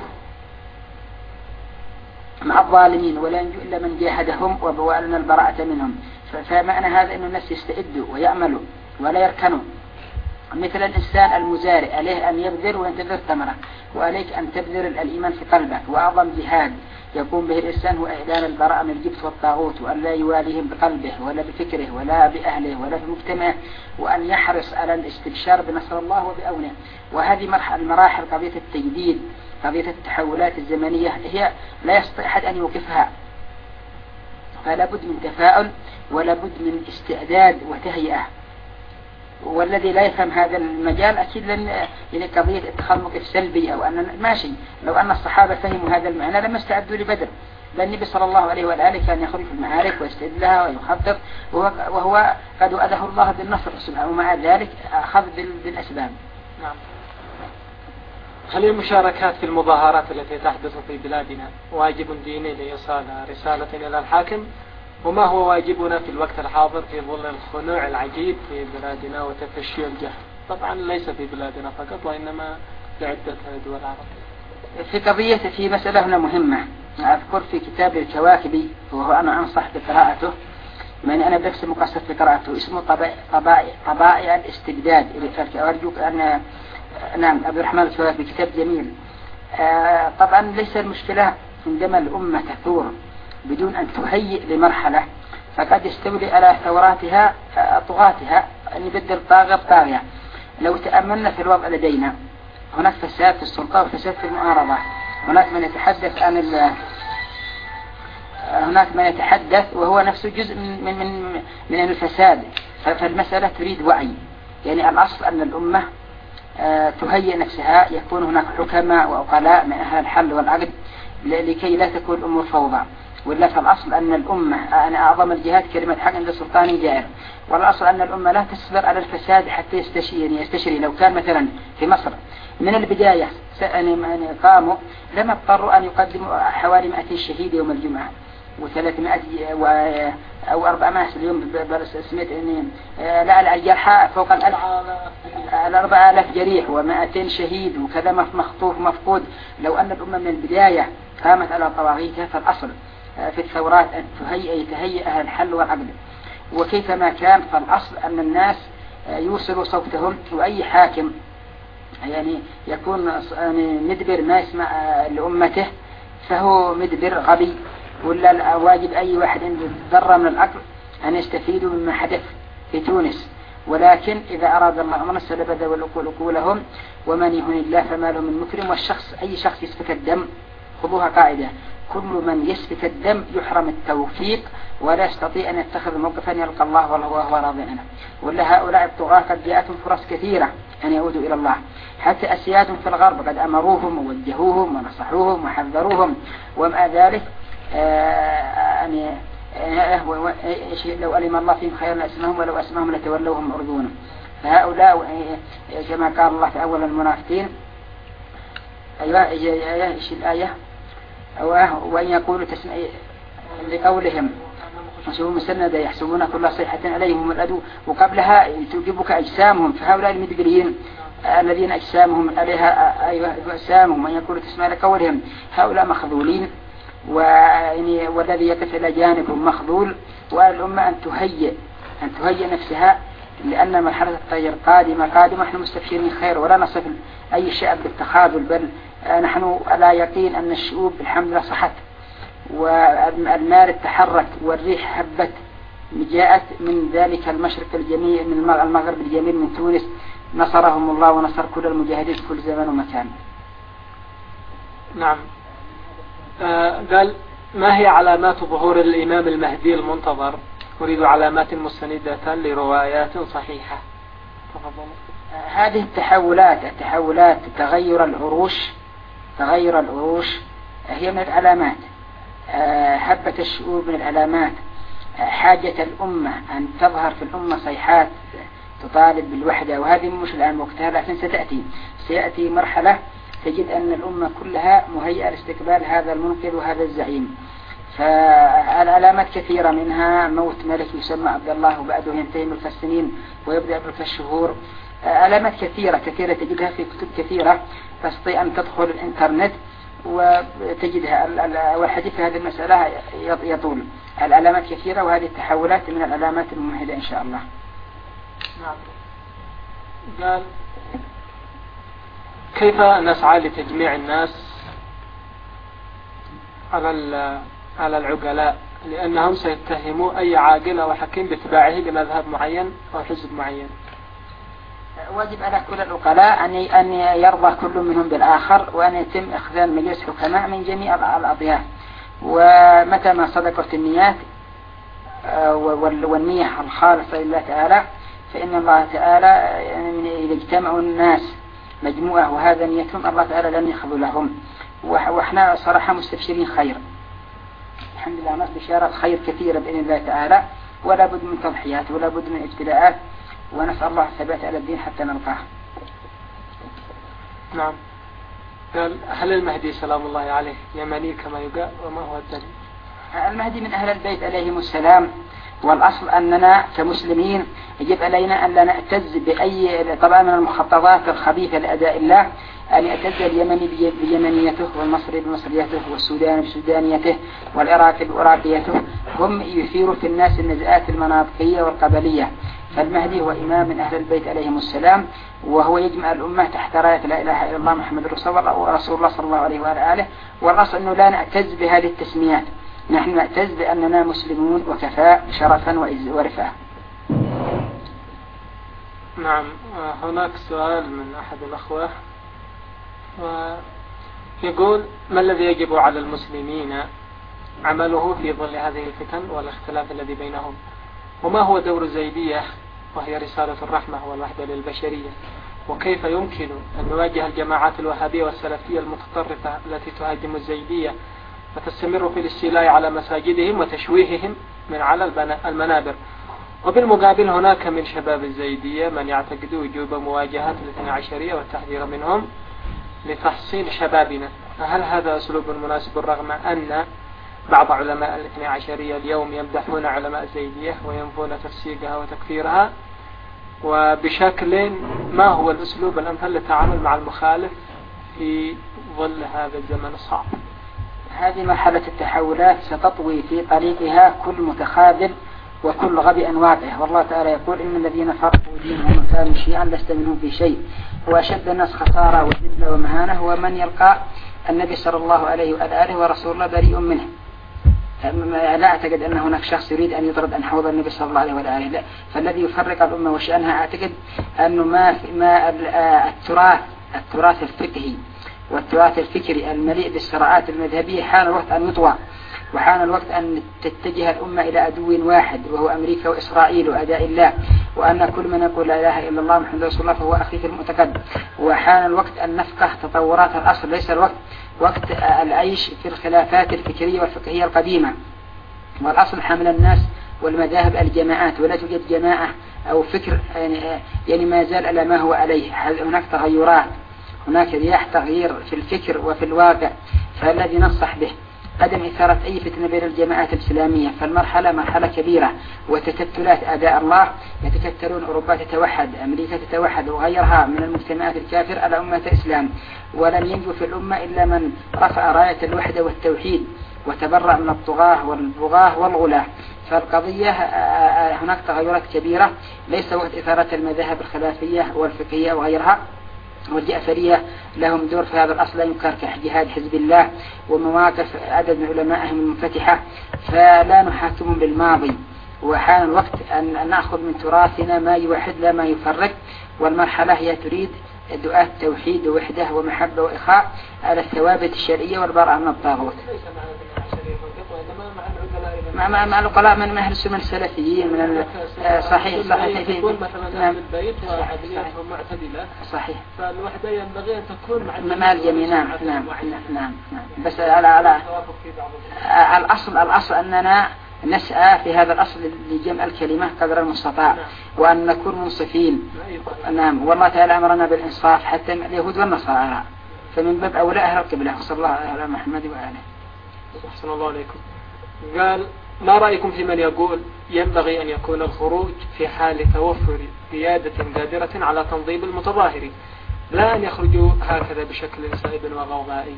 مع الظالمين ولا ينجو إلا من جاهدهم وبوالنا البراءة منهم. فمعنى هذا أن الناس يستعدوا ويعملوا ولا يركنوا، مثل الإنسان المزارع عليه أن يبذر وينتظر ثمرة، وعليك أن تبذر الإيمان في قلبك. وأعظم جهاد يقوم به الإنسان هو إعلان البراءة من الجبت والطاغوت، وأن لا يواليهم بقلبه ولا بفكره ولا بأهله ولا في مجتمعه، وأن يحرص على الاستبشار بنصر الله وبأونه. وهذه مرحلة المراحل قضية التجديد، قضية التحولات الزمنية هي لا يستطيع أحد أن يوقفها، فلا بد من تفاؤل ولا بد من استعداد وتهيئة. والذي لا يفهم هذا المجال أكيد لن يعني قضية اتخاذ موقف سلبي أو أن ماشي. لو أن الصحابة فهموا هذا المعنى لما استعدوا لبدر، لأن النبي صلى الله عليه وآله كان يخرج في المعارك ويستعد لها ويخطط، وهو قد وعده الله بالنصر سبحانه، ومع ذلك أخذ بالأسباب. نعم. هل المشاركات في المظاهرات التي تحدث في بلادنا واجب ديني لإيصال رسالة إلى الحاكم؟ وما هو واجبنا في الوقت الحاضر في ظل الخنوع العجيب في بلادنا وتفشي الجهل؟ طبعا ليس في بلادنا فقط وإنما في عدة دول عربية. في قضية في مسألة هنا مهمة، أذكر في كتاب الكواكبي وهو أنا أنصح بقراءته، من أنا بنفسي مقصد في قراءته، اسمه طبائع طبائع طبائع الاستجداد. أرجوك أن نعم عبد الرحمن الكواكبي كتاب جميل. آه طبعا ليس المشكلة عندما الأمة تثور بدون أن تهيئ لمرحلة، فقد يستولي على ثوراتها طغاتها أن يبدل طاغة بطاغية. لو تأملنا في الوضع لدينا هناك فساد في السلطة وفساد في المعارضة، هناك من يتحدث عن هناك من يتحدث وهو نفسه جزء من من من, من الفساد. فالمسألة تريد وعي، يعني الأصل أن الأمة تهيئ نفسها، يكون هناك حكماء وعقلاء من أهل الحل والعقد لكي لا تكون الأمور فوضى. ولا فالأصل أن الأمة أنا أعظم الجهاد كلمة حق عند سلطان جائر، والأصل أن الأمة لا تصبر على الفساد حتى يستشري يستشري لو كان مثلا في مصر من البداية يعني قاموا لما اضطروا أن يقدموا حوالي مئتين شهيد يوم الجمعة وثلاثمائة أو أربعمائة اليوم، سمعت أني لا الجرحى فوق الأربعة آلاف جريح ومائتين شهيد وكذا مخطوف مفقود. لو أن الأمة من البداية قامت على طواغيتها، فالأصل في الثورات أن تهيئ يتهيئ أهل الحل والعقد، وكيفما كان فالأصل أن الناس يوصلوا صوتهم، وأي حاكم يعني يكون يعني مدبر ما يسمع لأمته فهو مدبر غبي. ولا واجب أي واحد عنده ذرة من العقل أن يستفيدوا مما حدث في تونس، ولكن إذا أراد الله أمرا سلب والعقول عقولهم ومن يهن الله فما له من مكرم. والشخص أي شخص يسفك الدم خذوها قاعدة، كل من يسفك الدم يحرم التوفيق ولا يستطيع أن يتخذ موقفا يلقى الله وهو راض عنه. ولا هؤلاء الطغاة قد جاءتهم فرص كثيرة أن يعودوا إلى الله، حتى أسياد في الغرب قد أمروهم ووجهوهم ونصحوهم وحذروهم، ومع ذلك يعني لو علم الله فيهم خيرا لأسمهم ولو أسمهم لتولوهم معرضون. فهؤلاء كما قال الله في أول المنافقين، أيوة إيش الآية، وأن يقولوا تسمع لقولهم شوفوا مسندة يحسبون كل صيحة عليهم الأدو، وقبلها تجيبك أجسامهم. فهؤلاء المدبرين الذين أجسامهم عليها أيوة أجسامهم أن يقولوا تسمع لقولهم، هؤلاء مخذولين، والذي يقف إلى جانبهم مخذول. والأمة أن تهيئ أن تهيئ نفسها، لأن مرحلة التغيير قادمة قادمة. نحن مستبشرين خير ولا نصف أي شعب بالتخاذل، بل نحن على يقين أن الشعوب الحمد لله صحت، والنار تحرك، والريح هبت، جاءت من ذلك المشرق الجميل، من المغرب الجميل، من تونس، نصرهم الله ونصر كل المجاهدين في كل زمان ومكان. نعم. آه قال: ما هي علامات ظهور الإمام المهدي المنتظر؟ أريد علامات مستندة لروايات صحيحة. تفضل. آه هذه التحولات التحولات تغير العروش تغير العروش هي من العلامات. آه هبة الشعوب من العلامات. آه حاجة الأمة أن تظهر في الأمة صيحات تطالب بالوحدة، وهذه مش الآن وقتها، لكن ستأتي سيأتي مرحلة تجد أن الأمة كلها مهيئة لاستقبال هذا المنقذ وهذا الزعيم. فالعلامات كثيرة، منها موت ملك يسمى عبد الله وبعده ينتهي ملك السنين ويبدأ ملك الشهور. علامات كثيرة كثيرة تجدها في كتب كثيرة، تستطيع أن تدخل الإنترنت وتجدها. والحديث في هذه المسألة يطول. العلامات كثيرة، وهذه التحولات من العلامات الممهدة إن شاء الله. نعم. قال: كيف نسعى لتجميع الناس على على العقلاء، لأنهم سيتهموا أي عاقل أو حكيم باتباعه لمذهب معين أو حزب معين؟ واجب على كل العقلاء أن أن يرضى كل منهم بالآخر، وأن يتم إخذال مجلس حكماء من جميع الأطياف. ومتى ما صدقت النيات والنية الخالصة لله تعالى، فإن الله تعالى يعني إذا اجتمعوا الناس مجموعة وهذا نيتهم، الله تعالى لن يخذلهم. وإحنا صراحة مستبشرين خير الحمد لله، ناس بشارة خير كثيرة بإذن الله تعالى، ولا بد من تضحيات ولا بد من ابتلاءات، ونسأل الله الثبات على الدين حتى نلقاه. نعم. قال: هل المهدي سلام الله عليه يمني كما يقال، وما هو الدليل؟ المهدي من أهل البيت عليهم السلام، والأصل أننا كمسلمين يجب علينا أن لا نعتز بأي طبعا من المخططات الخبيثة لأداء الله، أن يعتز اليمني بيمنيته، والمصري بمصريته، والسوداني بسودانيته، والعراقي بعراقيته. هم يثيروا في الناس النزعات المناطقية والقبلية. فالمهدي هو إمام من أهل البيت عليهم السلام، وهو يجمع الأمة تحت راية لا إله إلا الله محمد رسول الله ورسول الله صلى الله عليه وآله. والأصل أنه لا نعتز بهذه التسميات، نحن نعتز بأننا مسلمون وكفاء شرفا ورفعة. نعم. هناك سؤال من أحد الأخوة يقول: ما الذي يجب على المسلمين عمله في ظل هذه الفتن والاختلاف الذي بينهم؟ وما هو دور الزيدية وهي رسالة الرحمة والوحدة للبشرية؟ وكيف يمكن أن نواجه الجماعات الوهابية والسلفية المتطرفة التي تهاجم الزيدية وتستمر في الاستيلاء على مساجدهم وتشويههم من على المنابر؟ وبالمقابل هناك من شباب الزيدية من يعتقد وجوب مواجهة الاثنى عشرية والتحذير منهم لتحصين شبابنا. هل هذا أسلوب مناسب، رغم أن بعض علماء الاثنى عشرية اليوم يمدحون علماء الزيدية وينفون تفسيقها وتكفيرها؟ وبشكل ما هو الأسلوب الأمثل للتعامل مع المخالف في ظل هذا الزمن الصعب؟ هذه مرحلة التحولات ستطوي في طريقها كل متخاذل وكل غبي واقع. والله تعالى يقول: إن الذين فرقوا دينهم وكانوا شيعا لست منهم في شيء. وأشد الناس خسارة وذلة ومهانة هو من يلقى النبي صلى الله عليه وآله ورسول الله بريء منه. لا أعتقد أن هناك شخص يريد أن يطرد عن حوض النبي صلى الله عليه وآله، لا. فالذي يفرق الأمة وشأنها أعتقد أنه ما ما التراث التراث الفقهي والتراث الفكري المليء بالصراعات المذهبية حان الوقت أن يطوى، وحان الوقت أن تتجه الأمة إلى عدو واحد وهو أمريكا وإسرائيل وأعداء الله، وأن كل من يقول لا إله إلا الله محمد رسول الله فهو أخي في المعتقد. وحان الوقت أن نفقه تطورات الأصل، ليس الوقت وقت العيش في الخلافات الفكرية والفقهية القديمة، والأصل حمل الناس والمذاهب الجماعات، ولا توجد جماعة أو فكر يعني, يعني ما زال على ما هو عليه. هناك تغيرات، هناك رياح تغيير في الفكر وفي الواقع، فالذي ننصح به عدم إثارة أي فتنة بين الجماعات الإسلامية. فالمرحلة مرحلة كبيرة، وتكتلات أعداء الله يتكتلون، أوروبا تتوحد، أمريكا تتوحد وغيرها من المجتمعات الكافر على أمة الإسلام، ولن ينجو في الأمة إلا من رفع راية الوحدة والتوحيد وتبرأ من الطغاة والبغاة والغلاة. فالقضية هناك تغيرات كبيرة، ليس وقت إثارة المذاهب الخلافية والفقهية وغيرها. والجعفرية لهم دور في هذا الأصل لا ينكر كجهاد حزب الله ومواقف عدد من علمائهم المنفتحة، فلا نحاكمهم بالماضي. وحان الوقت أن نأخذ من تراثنا ما يوحد لا ما يفرق، والمرحلة هي تريد دعاة توحيد ووحدة ومحبة وإخاء على الثوابت الشرعية والبراءة من الطاغوت. مع مع مع العقلاء من أهل السنة السلفيين من صحيح صحيح في نعم البيت وعدلياتهم معتدلة صحيح. فالوحدة ينبغي أن تكون مع مع الجميع. نعم نعم نعم نعم. بس على على الأصل الأصل أننا نسعى في هذا الأصل لجمع الكلمة قدر المستطاع، وأن نكون منصفين. نعم. والله تعالى أمرنا بالإنصاف حتى اليهود والنصارى، فمن باب أولى أهل القبلة. صلى الله على محمد وآله. أحسن الله عليكم. قال ما رأيكم في من يقول ينبغي أن يكون الخروج في حال توفر قيادة قادرة على تنظيم المتظاهرين، لا أن يخرجوا هكذا بشكل سائب وغوغائي؟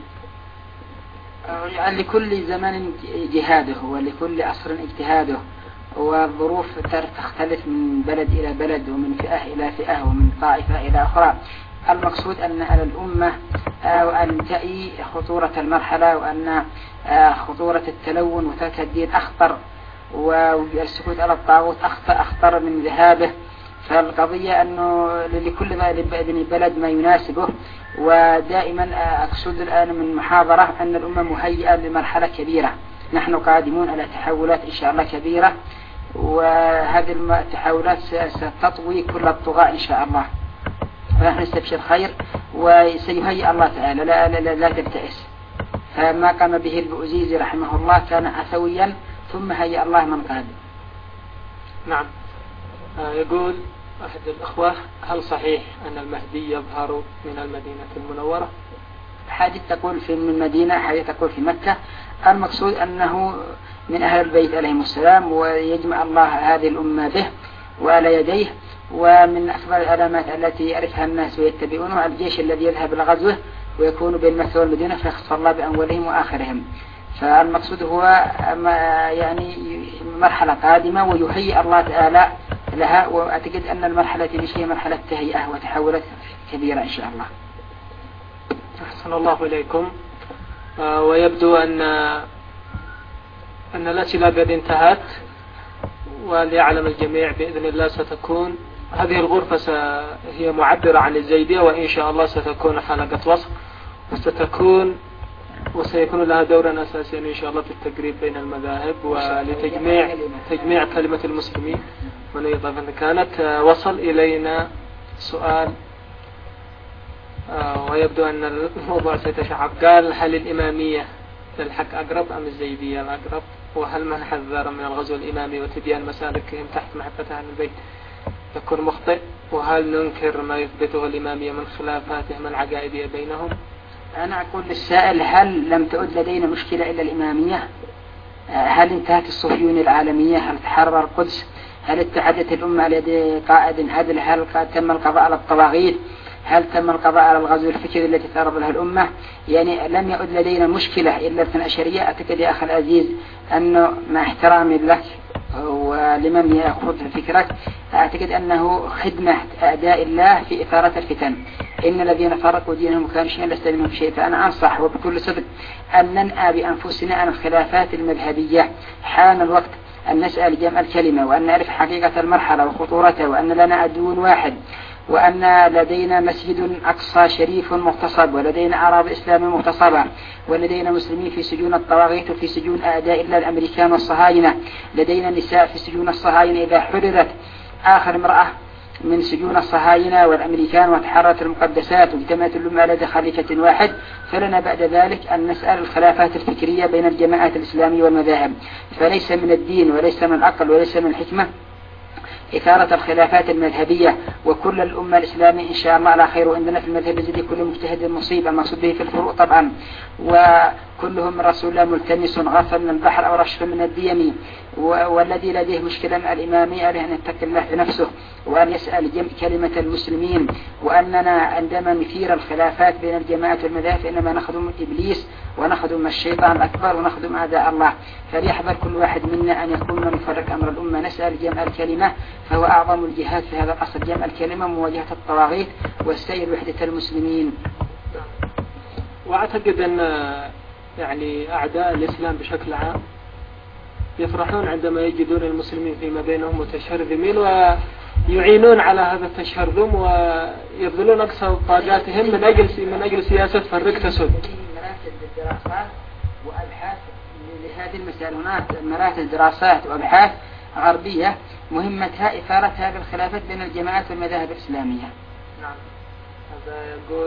يعني لكل زمان جهاده ولكل عصر اجتهاده، والظروف تختلف من بلد إلى بلد ومن فئة إلى فئة ومن طائفة إلى أخرى. المقصود أن على الأمة أن تأي خطورة المرحلة، وأن خطورة التلون وترك الدين أخطر، والسكوت على الطاغوت أخطر, أخطر من ذهابه. فالقضية أنه لكل بلد ما يناسبه. ودائما أقصد الآن من محاضرة أن الأمة مهيئة لمرحلة كبيرة، نحن قادمون على تحولات إن شاء الله كبيرة، وهذه التحولات ستطوي كل الطغاة إن شاء الله، فنحن نستبشر خير وسيهيئ الله تعالى. لا, لا, لا, لا تبتئس. فما قام به البؤزيزي رحمه الله كان عفويا، ثم هيئ الله من قادم. نعم. آه يقول أحد الأخوة: هل صحيح أن المهدي يظهر من المدينة المنورة؟ حادث تقول في من المدينة، حادث تقول في مكة. المقصود أنه من أهل البيت عليهم السلام، ويجمع الله هذه الأمة به وعلى يديه. ومن أكبر العلامات التي يعرفها الناس ويتبعونه الجيش الذي يذهب لغزوه ويكون بين مكة والمدينة فيخص الله بأولهم وآخرهم. فالمقصود هو يعني مرحلة قادمة ويهيئ الله تعالى لها، وأعتقد أن المرحلة هي مرحلة تهيئة وتحولات كبيرة إن شاء الله. أحسن الله إليكم. آه ويبدو أن أن الأسئلة قد انتهت، وليعلم الجميع بإذن الله ستكون هذه الغرفة هي معبرة عن الزيدية، وإن شاء الله ستكون حلقة وصف، وستكون وسيكون لها دورا أساسيا إن شاء الله في التقريب بين المذاهب ولتجميع تجميع كلمة المسلمين. ونيضا كانت وصل إلينا سؤال آه ويبدو أن الموضوع سيتشعب. قال: هل الإمامية للحق أقرب أم الزيدية الأقرب؟ وهل من حذر من الغزو الإمامي وتبيان مسالكهم تحت محبة أهل البيت يكون مخطئ؟ وهل ننكر ما يثبته الإمامية من خلافاتهم العقائدية بينهم؟ أنا أقول للسائل: هل لم تعد لدينا مشكلة إلا الإمامية؟ هل انتهت الصهيونية العالمية؟ هل تحرر القدس؟ هل اتحدت الأمة على يد قائد عدل؟ هل تم القضاء على الطواغيت؟ هل تم القضاء على الغزو الفكري التي تعرض لها الأمة؟ يعني لم يعد لدينا مشكلة إلا الاثنى عشرية. أعتقد يا أخي العزيز أنه مع احترامي لك ولمن يأخذ فكرك، أعتقد أنه خدمة أعداء الله في إثارة الفتن. إن الذين فرقوا دينهم كانوا شيئا لست منهم شيء. فأنا أنصح وبكل صدق أن ننأى بأنفسنا عن الخلافات المذهبية. حان الوقت أن نسأل جمع الكلمة، وأن نعرف حقيقة المرحلة وخطورتها، وأن لنا عدو واحد، وأن لدينا مسجد أقصى شريف مغتصب، ولدينا أراضي إسلام مغتصبة، ولدينا مسلمين في سجون الطواغيت وفي سجون أعداء الله الأمريكان والصهاينة، لدينا نساء في سجون الصهاينة إذا حررت آخر امرأة من سجون الصهاينة والأمريكان وتحررت المقدسات واجتمعت الأمة على خليفة واحد، فلنا بعد ذلك أن نسأل الخلافات الفكرية بين الجماعات الإسلامية والمذاهب. فليس من الدين وليس من العقل وليس من الحكمة إثارة الخلافات المذهبية، وكل الأمة الإسلامية إن شاء الله على خير. وعندنا في المذهب الزيدي كل مجتهد مصيب، المقصود به في الفروع طبعا، وكلهم من رسول الله ملتمس غفل من البحر أو رشف من الديم. والذي لديه مشكلة مع الإمامية عليه أن يتق الله في نفسه وأن يسأل جمع كلمة المسلمين. وأننا عندما نثير الخلافات بين الجماعات والمذاهب إنما نخدم إبليس ونخدم الشيطان الأكبر ونخدم أعداء الله. فليحذر كل واحد منا أن يكون من يفرق أمر الأمة. نسأل جمع الكلمة، فهو أعظم الجهاد في هذا العصر، جمع الكلمة مواجهة الطواغيت والسير وحدة المسلمين. وأعتقد أن يعني أعداء الإسلام بشكل عام يفرحون عندما يجدون المسلمين فيما بينهم متشرذمين ويعينون على هذا التشرذم ويبذلون أقصى طاقاتهم من أجل من أجل سياسة فرق تسد. مراكز الدراسات وأبحاث لهذه المسائل، هناك مراكز دراسات وأبحاث غربية مهمتها إثارة هذه الخلافات بين الجماعات والمذاهب الإسلامية. نعم. هذا يقول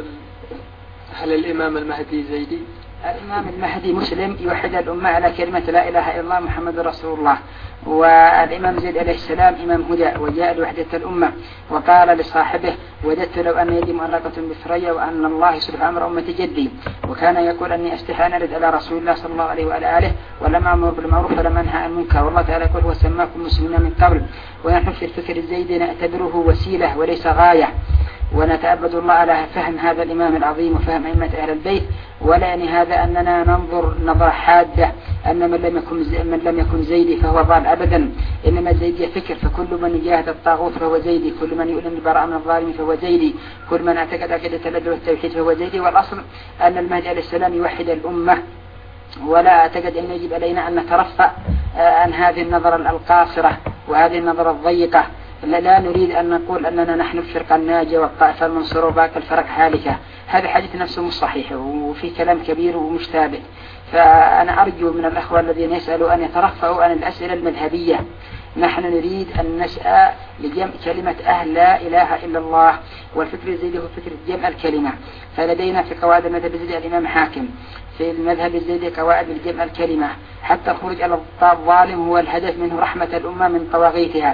هل الإمام المهدي زيدي؟ الإمام المهدي مسلم يوحد الأمة على كلمة لا إله إلا الله محمد رسول الله. والإمام زيد عليه السلام إمام هدى وجاء لوحدة الأمة، وقال لصاحبه وددت لو أن يدي مؤرقة بثريا وأن الله يصلح أمر أمة جدي. وكان يقول أني أستحي أن أرد على رسول الله صلى الله عليه وعلى آله ولم أمر بالمعروف ولم أنهى عن المنكر. والله تعالى يقول وسماكم مسلمين من قبل. ونحن في الفكر الزيدي نعتبره وسيلة وليس غاية، ونتعبد الله على فهم هذا الإمام العظيم وفهم أئمة أهل البيت. ولا يعني هذا أننا ننظر نظرة حادة أن من لم يكن من لم يكن زيدي فهو ضال أبدا، إنما الزيدية فكر. فكل من يجاهد الطاغوت فهو زيدي، كل من يؤمن بالبراءة من الظالم فهو زيدي، كل من اعتقد عقيدة العدل والتوحيد فهو زيدي. والأصل أن المهدي عليه السلام يوحد الأمة، ولا أعتقد أن يجب علينا أن نترفع عن هذه النظرة القاصرة وهذه النظرة الضيقة. لا نريد أن نقول أننا نحن الفرقة الناجية والطائفة المنصورة وباقي الفرق حالكة، هذا حديث نفسه مش صحيح وفي كلام كبير ومش ثابت. فأنا أرجو من الأخوة الذين يسألوا أن يترفعوا عن الأسئلة المذهبية. نحن نريد أن نسعى لجمع كلمة أهل لا إله إلا الله، والفكر الزيدي هو فكر جمع الكلمة. فلدينا في قواعد المذهب الزيدي الإمام حاكم، في المذهب الزيدي قواعد الجمع الكلمة، حتى الخروج على الظالم هو الهدف منه رحمة الأمة من طواغيتها.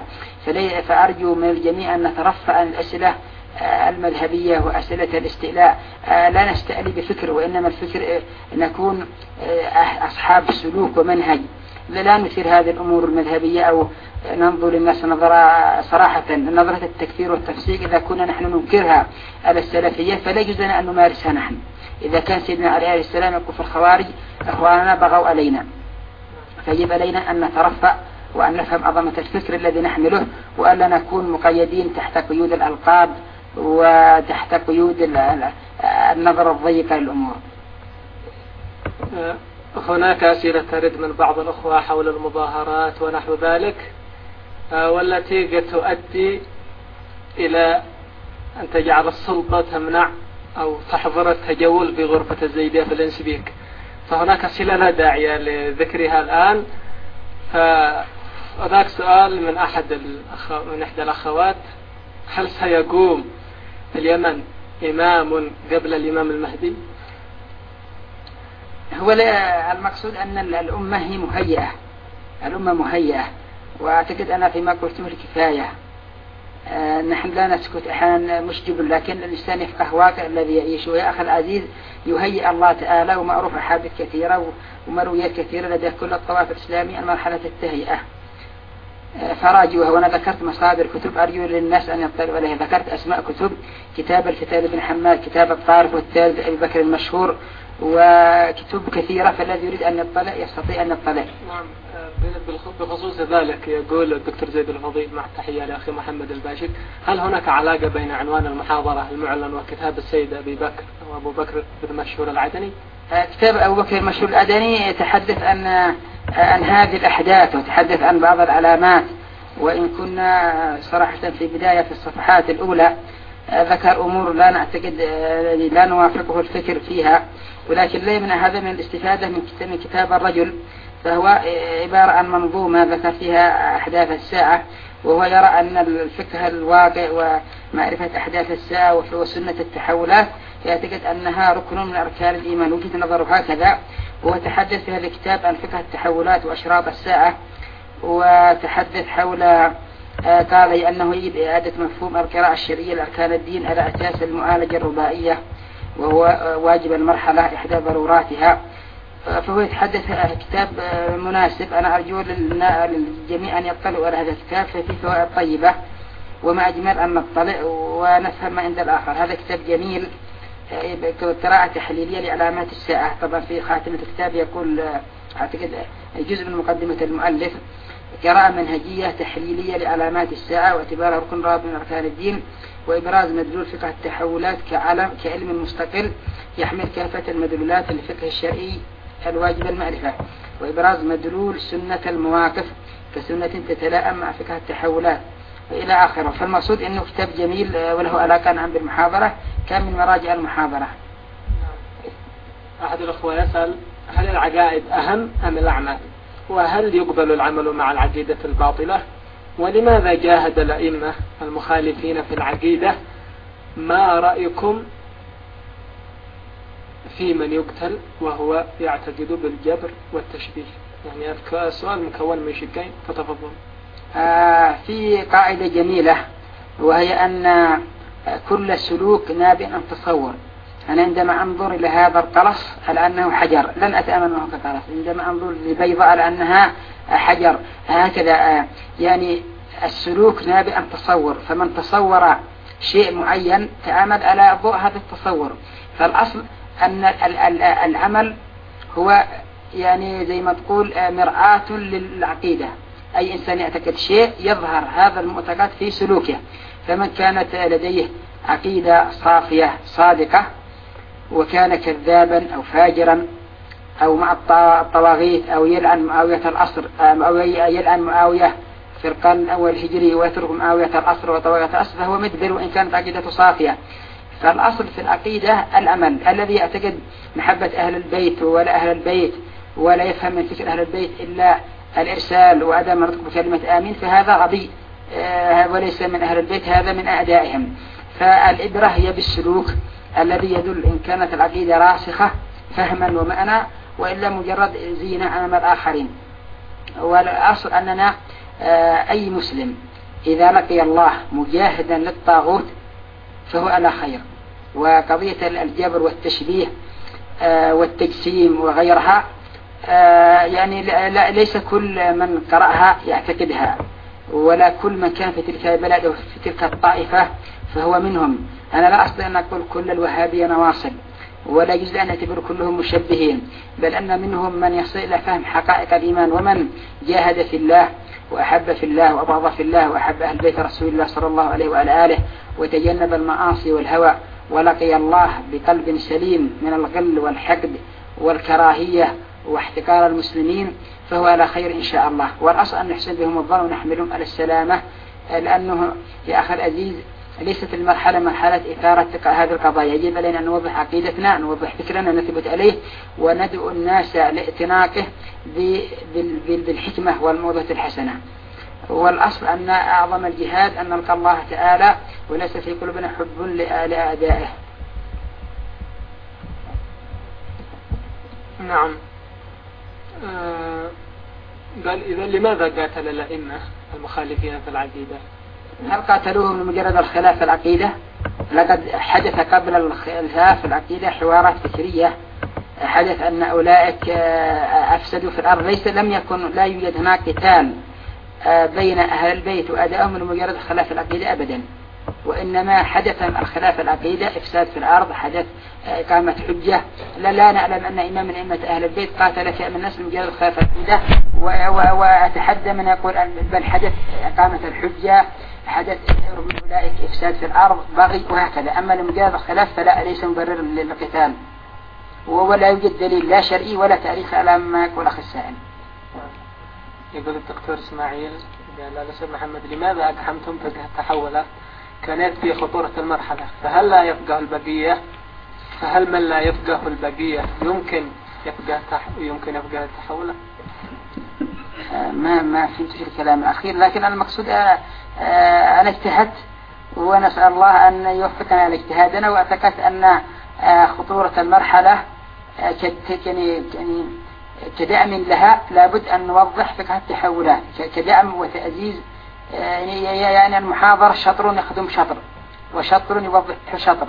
فأرجو من الجميع أن نترفع عن الأسئلة المذهبية وأسئلة الاستئلاء. لا نستألي بفكر، وإنما الفكر نكون أصحاب سلوك ومنهج. لا نثير هذه الأمور المذهبية أو ننظر للناس نظرة صراحة نظرة التكفير والتفسيق. إذا كنا نحن ننكرها على السلفية فلا يجوز لنا أن نمارسها نحن. إذا كان سيدنا عليه السلام يقول في الخوارج إخواننا بغوا علينا، فيجب علينا أن نترفع وأن نفهم عظمة الفكر الذي نحمله، وألا نكون مقيدين تحت قيود الألقاب وتحت قيود النظر الضيقة للأمور. هناك أسئلة ترد من بعض الأخوة حول المظاهرات ونحو ذلك، والتي قد تؤدي إلى أن تجعل السلطة تمنع أو تحظر التجول في غرفة الزيدية في الانسبيك. فهناك أسئلة لا داعي لذكرها الآن. فهناك سؤال من أحد الأخ... من إحدى الأخوات: هل سيقوم في اليمن إمام قبل الإمام المهدي؟ هو المقصود أن الأمة هي مهيئة، الأمة مهيئة، وأعتقد أنا فيما قلته الكفاية. آه نحن لا نسكت أحيانا مش جبل، لكن الإنسان يفقه واقع الذي يعيشه. يا أخي العزيز، يهيئ الله تعالى، ومعروف أحاديث كثيرة ومرويات كثيرة لدى كل الطوائف الإسلامية مرحلة التهيئة. آه فراجوها. وأنا ذكرت مصادر كتب أرجو للناس أن يطلعوا عليها. ذكرت أسماء كتب: كتاب الفتال بن حماد، كتاب الطارق والثالث أبي بكر المشهور، وكتب كثيرة، فالذي يريد أن يطلع يستطيع أن يطلع. نعم. بخصوص ذلك يقول الدكتور زيد الفضيل مع التحية لأخي محمد الباشد: هل هناك علاقة بين عنوان المحاضرة المعلن وكتاب السيد أبي بكر وأبو بكر بن مشهور العدني؟ كتاب أبو بكر المشهور العدني يتحدث عن عن هذه الأحداث وتحدث عن بعض العلامات، وإن كنا صراحة في بداية في الصفحات الأولى ذكر أمور لا نعتقد لا نوافقه الفكر فيها، ولكن لا يمنع هذا من الاستفادة من كتاب الرجل، فهو عبارة عن منظومة ذكر فيها أحداث الساعة، وهو يرى أن الفقه الواقع ومعرفة أحداث الساعة وسنة التحولات يعتقد أنها ركن من أركان الإيمان، وجهة نظره هكذا. وهو تحدث في هذا الكتاب عن فقه التحولات وأشراط الساعة، وتحدث حول قال أنه يجب إعادة مفهوم القراءة الشرعية لأركان الدين على أساس المعالجة الربائية، وهو واجب المرحلة إحدى ضروراتها. فهو يتحدث عن كتاب مناسب، أنا أرجو للجميع أن يطلعوا على هذا الكتاب، ففيه فوائد طيبة، وما أجمل أن نطلع ونفهم ما عند الآخر. هذا كتاب جميل، قراءة تحليلية لعلامات الساعة. طبعا في خاتمة الكتاب يقول أعتقد جزء من مقدمة المؤلف قراءة منهجية تحليلية لعلامات الساعة واعتبارها ركن رابع من أركان الدين، وإبراز مدلول فقه التحولات كعلم كعلم مستقل يحمل كافة المدلولات للفقه الشرعي الواجب المعرفة، وإبراز مدلول سنة المواقف كسنة تتلائم مع فقه التحولات إلى آخره. فالمقصود أنه كتاب جميل وله علاقة عن بالمحاضرة، كان من مراجع المحاضرة. أحد الأخوة يسأل: هل العقائد أهم أم الأعمال؟ وهل يقبل العمل مع العقيدة الباطلة؟ ولماذا جاهد الأئمة المخالفين في العقيدة؟ ما رأيكم في من يقتل وهو يعتقد بالجبر والتشبيه؟ يعني السؤال مكون من شقين، فتفضل. آه في قاعدة جميلة، وهي أن كل سلوك نابع عن تصور. أنا عندما أنظر إلى هذا القلص على أنه حجر لن أتأمن أنه كقلص، عندما أنظر لبيضة على أنها حجر، هكذا. يعني السلوك نابع عن تصور، فمن تصور شيء معين تعامل على ضوء هذا التصور. فالأصل أن العمل هو يعني زي ما تقول مرآة للعقيدة. أي إنسان يعتقد شيء يظهر هذا المعتقد في سلوكه. فمن كانت لديه عقيدة صافية صادقة وكان كذابا أو فاجرا أو مع الطواغيت أو يلعن معاوية الأصر أو يلعن معاوية في القرن الأول الهجري ويترك معاوية الأصر وطواغيت الأصر، فهو مدبر وإن كانت عقيدته صافية. فالأصل في العقيدة الأمل. الذي يعتقد محبة أهل البيت ولا أهل البيت ولا يفهم من فكر أهل البيت إلا الإرسال وعدم النطق بكلمة آمين، فهذا غبي وليس من أهل البيت، هذا من أعدائهم. فالإبرة هي بالسلوك الذي يدل إن كانت العقيدة راسخة فهما ومعنى، وإلا مجرد زينة أمام الآخرين. والأصل أننا أي مسلم إذا لقي الله مجاهدا للطاغوت فهو على خير. وقضية الجبر والتشبيه والتجسيم وغيرها يعني ليس كل من قرأها يعتقدها، ولا كل من كان في تلك البلد أو في تلك الطائفة فهو منهم. أنا لا أستطيع أن أقول كل الوهابية نواصب، ولا يجوز أن يعتبر كلهم مشبهين، بل أن منهم من يصل إلى فهم حقائق الإيمان، ومن جاهد في الله وأحب في الله وأبغض في الله وأحب أهل بيت رسول الله صلى الله عليه وعلى آله وتجنب المعاصي والهوى ولقي الله بقلب سليم من الغل والحقد والكراهية واحتقار المسلمين فهو على خير إن شاء الله. والأصل أن نحسن بهم الظن ونحملهم على السلامة، لأنه يا أخي العزيز ليست المرحلة مرحلة إثارة هذه القضايا. يجب علينا أن نوضح عقيدتنا، نوضح فكرنا، نثبت عليه، وندعو الناس لاعتناقه بالحكمة والموضة الحسنة. والأصل أن أعظم الجهاد أن نلقى الله تعالى وليس في قلوبنا حب لأعدائه. نعم. آه قال إذا لماذا قاتل الأئمة المخالفين في العقيدة؟ هل قاتلوهم لمجرد الخلاف في العقيدة؟ لقد حدث قبل الخلاف في العقيدة حوارات فكرية، حدث أن أولئك أفسدوا في الأرض. ليس لم يكن لا يوجد هناك قتال بين أهل البيت وأدائهم لمجرد خلاف العقيدة أبدا، وإنما حدث الخلاف العقيدة إفساد في الأرض، حدث إقامة حجة. لا لا نعلم أن إمام من أئمة أهل البيت قاتل فئة من الناس لمجرد خلاف العقيدة، وأتحدى من يقول بل حدث إقامة الحجة، حدث من أولئك إفساد في الأرض، بغي وهكذا. أما لمجرد الخلاف فلا، ليس مبرر للقتال، ولا يوجد دليل لا شرعي ولا تاريخ على ما يقول أخي السائل. يقول الدكتور إسماعيل قال لسيد محمد: لماذا أقحمتم فقه التحولات؟ كانت في خطورة المرحلة، فهل لا يفقه البقية؟ فهل من لا يفقه البقية يمكن يفقه تح... يمكن يفقه التحول؟ ما ما فهمت في الكلام الأخير، لكن المقصود آه آه أنا اجتهدت ونسأل الله أن يوفقنا على اجتهادنا، واعتقدت أن آه خطورة المرحلة آه يعني يعني كدعم لها لابد أن نوضح فقه التحولات كدعم وتعزيز. آه يعني المحاضرة شطر يخدم شطر وشطر يوضح شطر.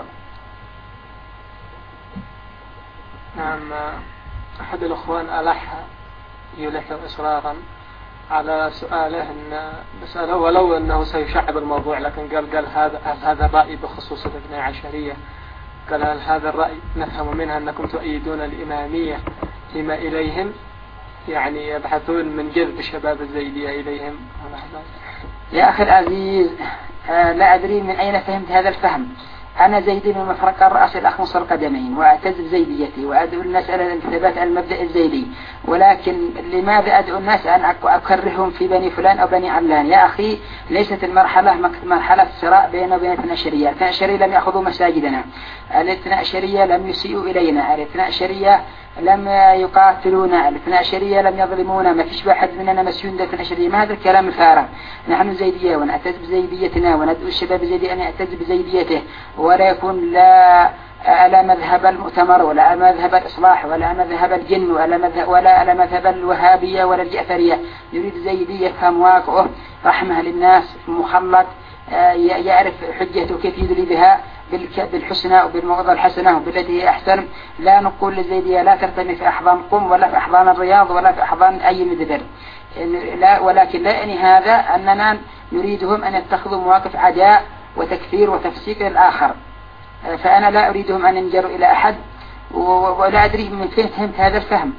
نعم. أحد الأخوان ألح يلح إصرارا على سؤاله إن نسأله ولو أنه سيشعب الموضوع، لكن قال قال هذا هذا الرأي بخصوص الاثني عشرية، قال هل هذا الرأي نفهم منها أنكم تؤيدون الإمامية فيما إليهم، يعني يبحثون من جذب شباب الزيدية إليهم؟ يا أخي العزيز، آه لا أدري من أين فهمت هذا الفهم. أنا زيدي من مفرق الرأس الأخمص القدمين، وأعتز بزيديتي وأدعو الناس إلى الانتباه المبدأ الزيدي، ولكن لماذا أدعو الناس أن أكرههم في بني فلان أو بني علان؟ يا أخي ليست المرحلة مرحلة صراع بيننا وبين الاثنى عشرية. الاثنى عشرية لم يأخذوا مساجدنا، الاثنى عشرية لم يسيئوا إلينا، الاثنى عشرية لم يقاتلونا، الاثنى عشرية لم يظلمونا، ما فيش واحد مننا مسجون الاثنى عشرية. ما هذا الكلام الفارغ؟ نحن زيدية ونعتز بزيديتنا وندعو الشباب الزيدي أن يعتز بزيديته، ولا يكون لا على مذهب المؤتمر ولا على مذهب الإصلاح ولا على مذهب الجن ولا مذهب ولا على مذهب الوهابية ولا الجعفرية. يريد زيدي يفهم واقعه، رحمة للناس، مخلط، يعرف حجته كيف يدري بها بالحسنى وبالموعظة الحسنة وبالتي هي أحسن. لا نقول للزيدية لا ترتمي في أحضان قم ولا في أحضان الرياض ولا في أحضان أي مدبر، لا، ولكن لا يعني هذا أننا نريدهم أن يتخذوا مواقف عداء وتكفير وتفسيق للآخر. فأنا لا أريدهم أن ينجروا إلى أحد، ولا أدري من فين فهمت هذا الفهم.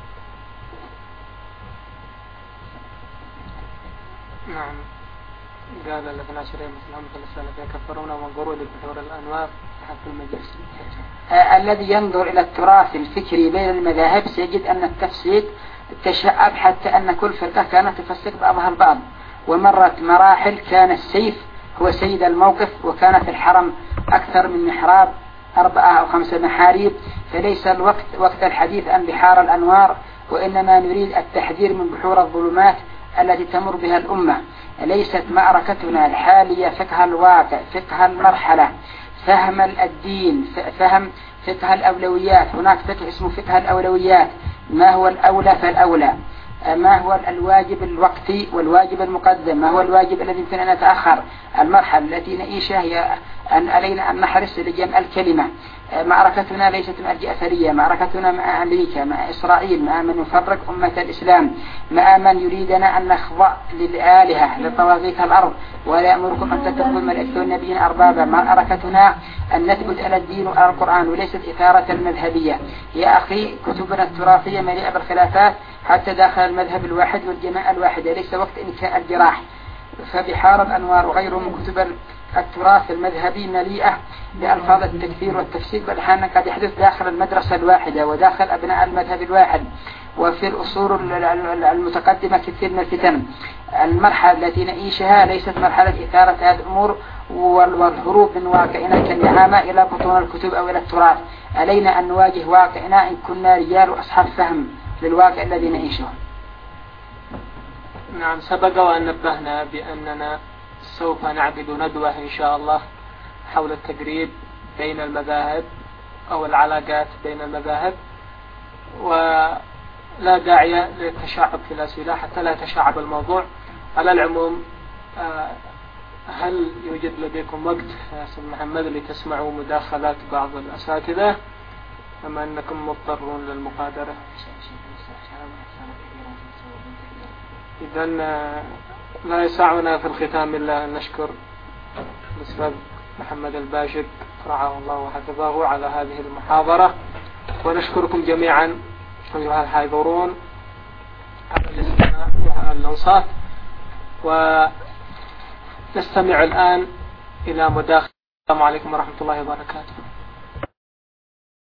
نعم. قال الاثنى عشرية مثلهم مثل السلف يكفرون وانظروا لبحور الأنوار تحت المجلس. آه الذي ينظر إلى التراث الفكري بين المذاهب سيجد أن التفسيق تشعب حتى أن كل فرقة كانت تفسق بعضها البعض، ومرت مراحل كان السيف هو سيد الموقف، وكانت الحرم أكثر من محراب، أربعة أو خمسة محاريب. فليس الوقت وقت الحديث عن بحار الأنوار، وإنما نريد التحذير من بحور الظلمات التي تمر بها الأمة. ليست معركتنا الحالية فقه الواقع، فقه المرحلة، فهم الدين، فهم فقه الأولويات. هناك فقه اسمه فقه الأولويات، ما هو الأولى فالأولى، ما هو الواجب الوقتي والواجب المقدم، ما هو الواجب الذي يمكن أن يتأخر. المرحلة التي نعيشها هي أن علينا أن نحرص لجمع الكلمة. معركتنا ليست مع الجعفرية، معركتنا مع أمريكا، مع إسرائيل، مع من يفرق أمة الإسلام، مع من يريدنا أن نخضع للآلهة لطواغيت الأرض، ولا يأمركم أن تتخذوا الملائكة والنبيين أربابا. معركتنا أن نثبت على الدين وعلى القرآن وليست إثارة المذهبية. يا أخي كتبنا التراثية مليئة بالخلافات حتى داخل المذهب الواحد والجماعة الواحدة، ليس وقت إنكاء الجراح. فبحار الأنوار وغيره من كتب التراث المذهبي مليئة بألفاظ التكفير والتفسير، بل أحيانا قد يحدث داخل المدرسة الواحدة وداخل أبناء المذهب الواحد. وفي الأصول المتقدمة كثير من الفتن. المرحلة التي نعيشها ليست مرحلة إثارة هذه الأمور والهروب من واقعنا كالنعامة إلى بطون الكتب أو إلى التراث. علينا أن نواجه واقعنا إن كنا رجال وأصحاب فهم للواقع الذي نعيشه. نعم. سبق وأن نبهنا بأننا سوف نعقد ندوة إن شاء الله حول التقريب بين المذاهب أو العلاقات بين المذاهب، ولا داعي للتشعب في الأسئلة حتى لا يتشعب الموضوع. على العموم، هل يوجد لديكم وقت يا سيد محمد لتسمعوا مداخلات بعض الأساتذة أم أنكم مضطرون للمقادرة؟ إذن لا يسعنا في الختام إلا أن نشكر الأستاذ محمد الباشد رعاه الله وحفظه على هذه المحاضرة، ونشكركم جميعا أيها الحاضرون على الاستماع وعلى الإنصات. ونستمع الآن إلى مداخلة. السلام عليكم ورحمة الله وبركاته.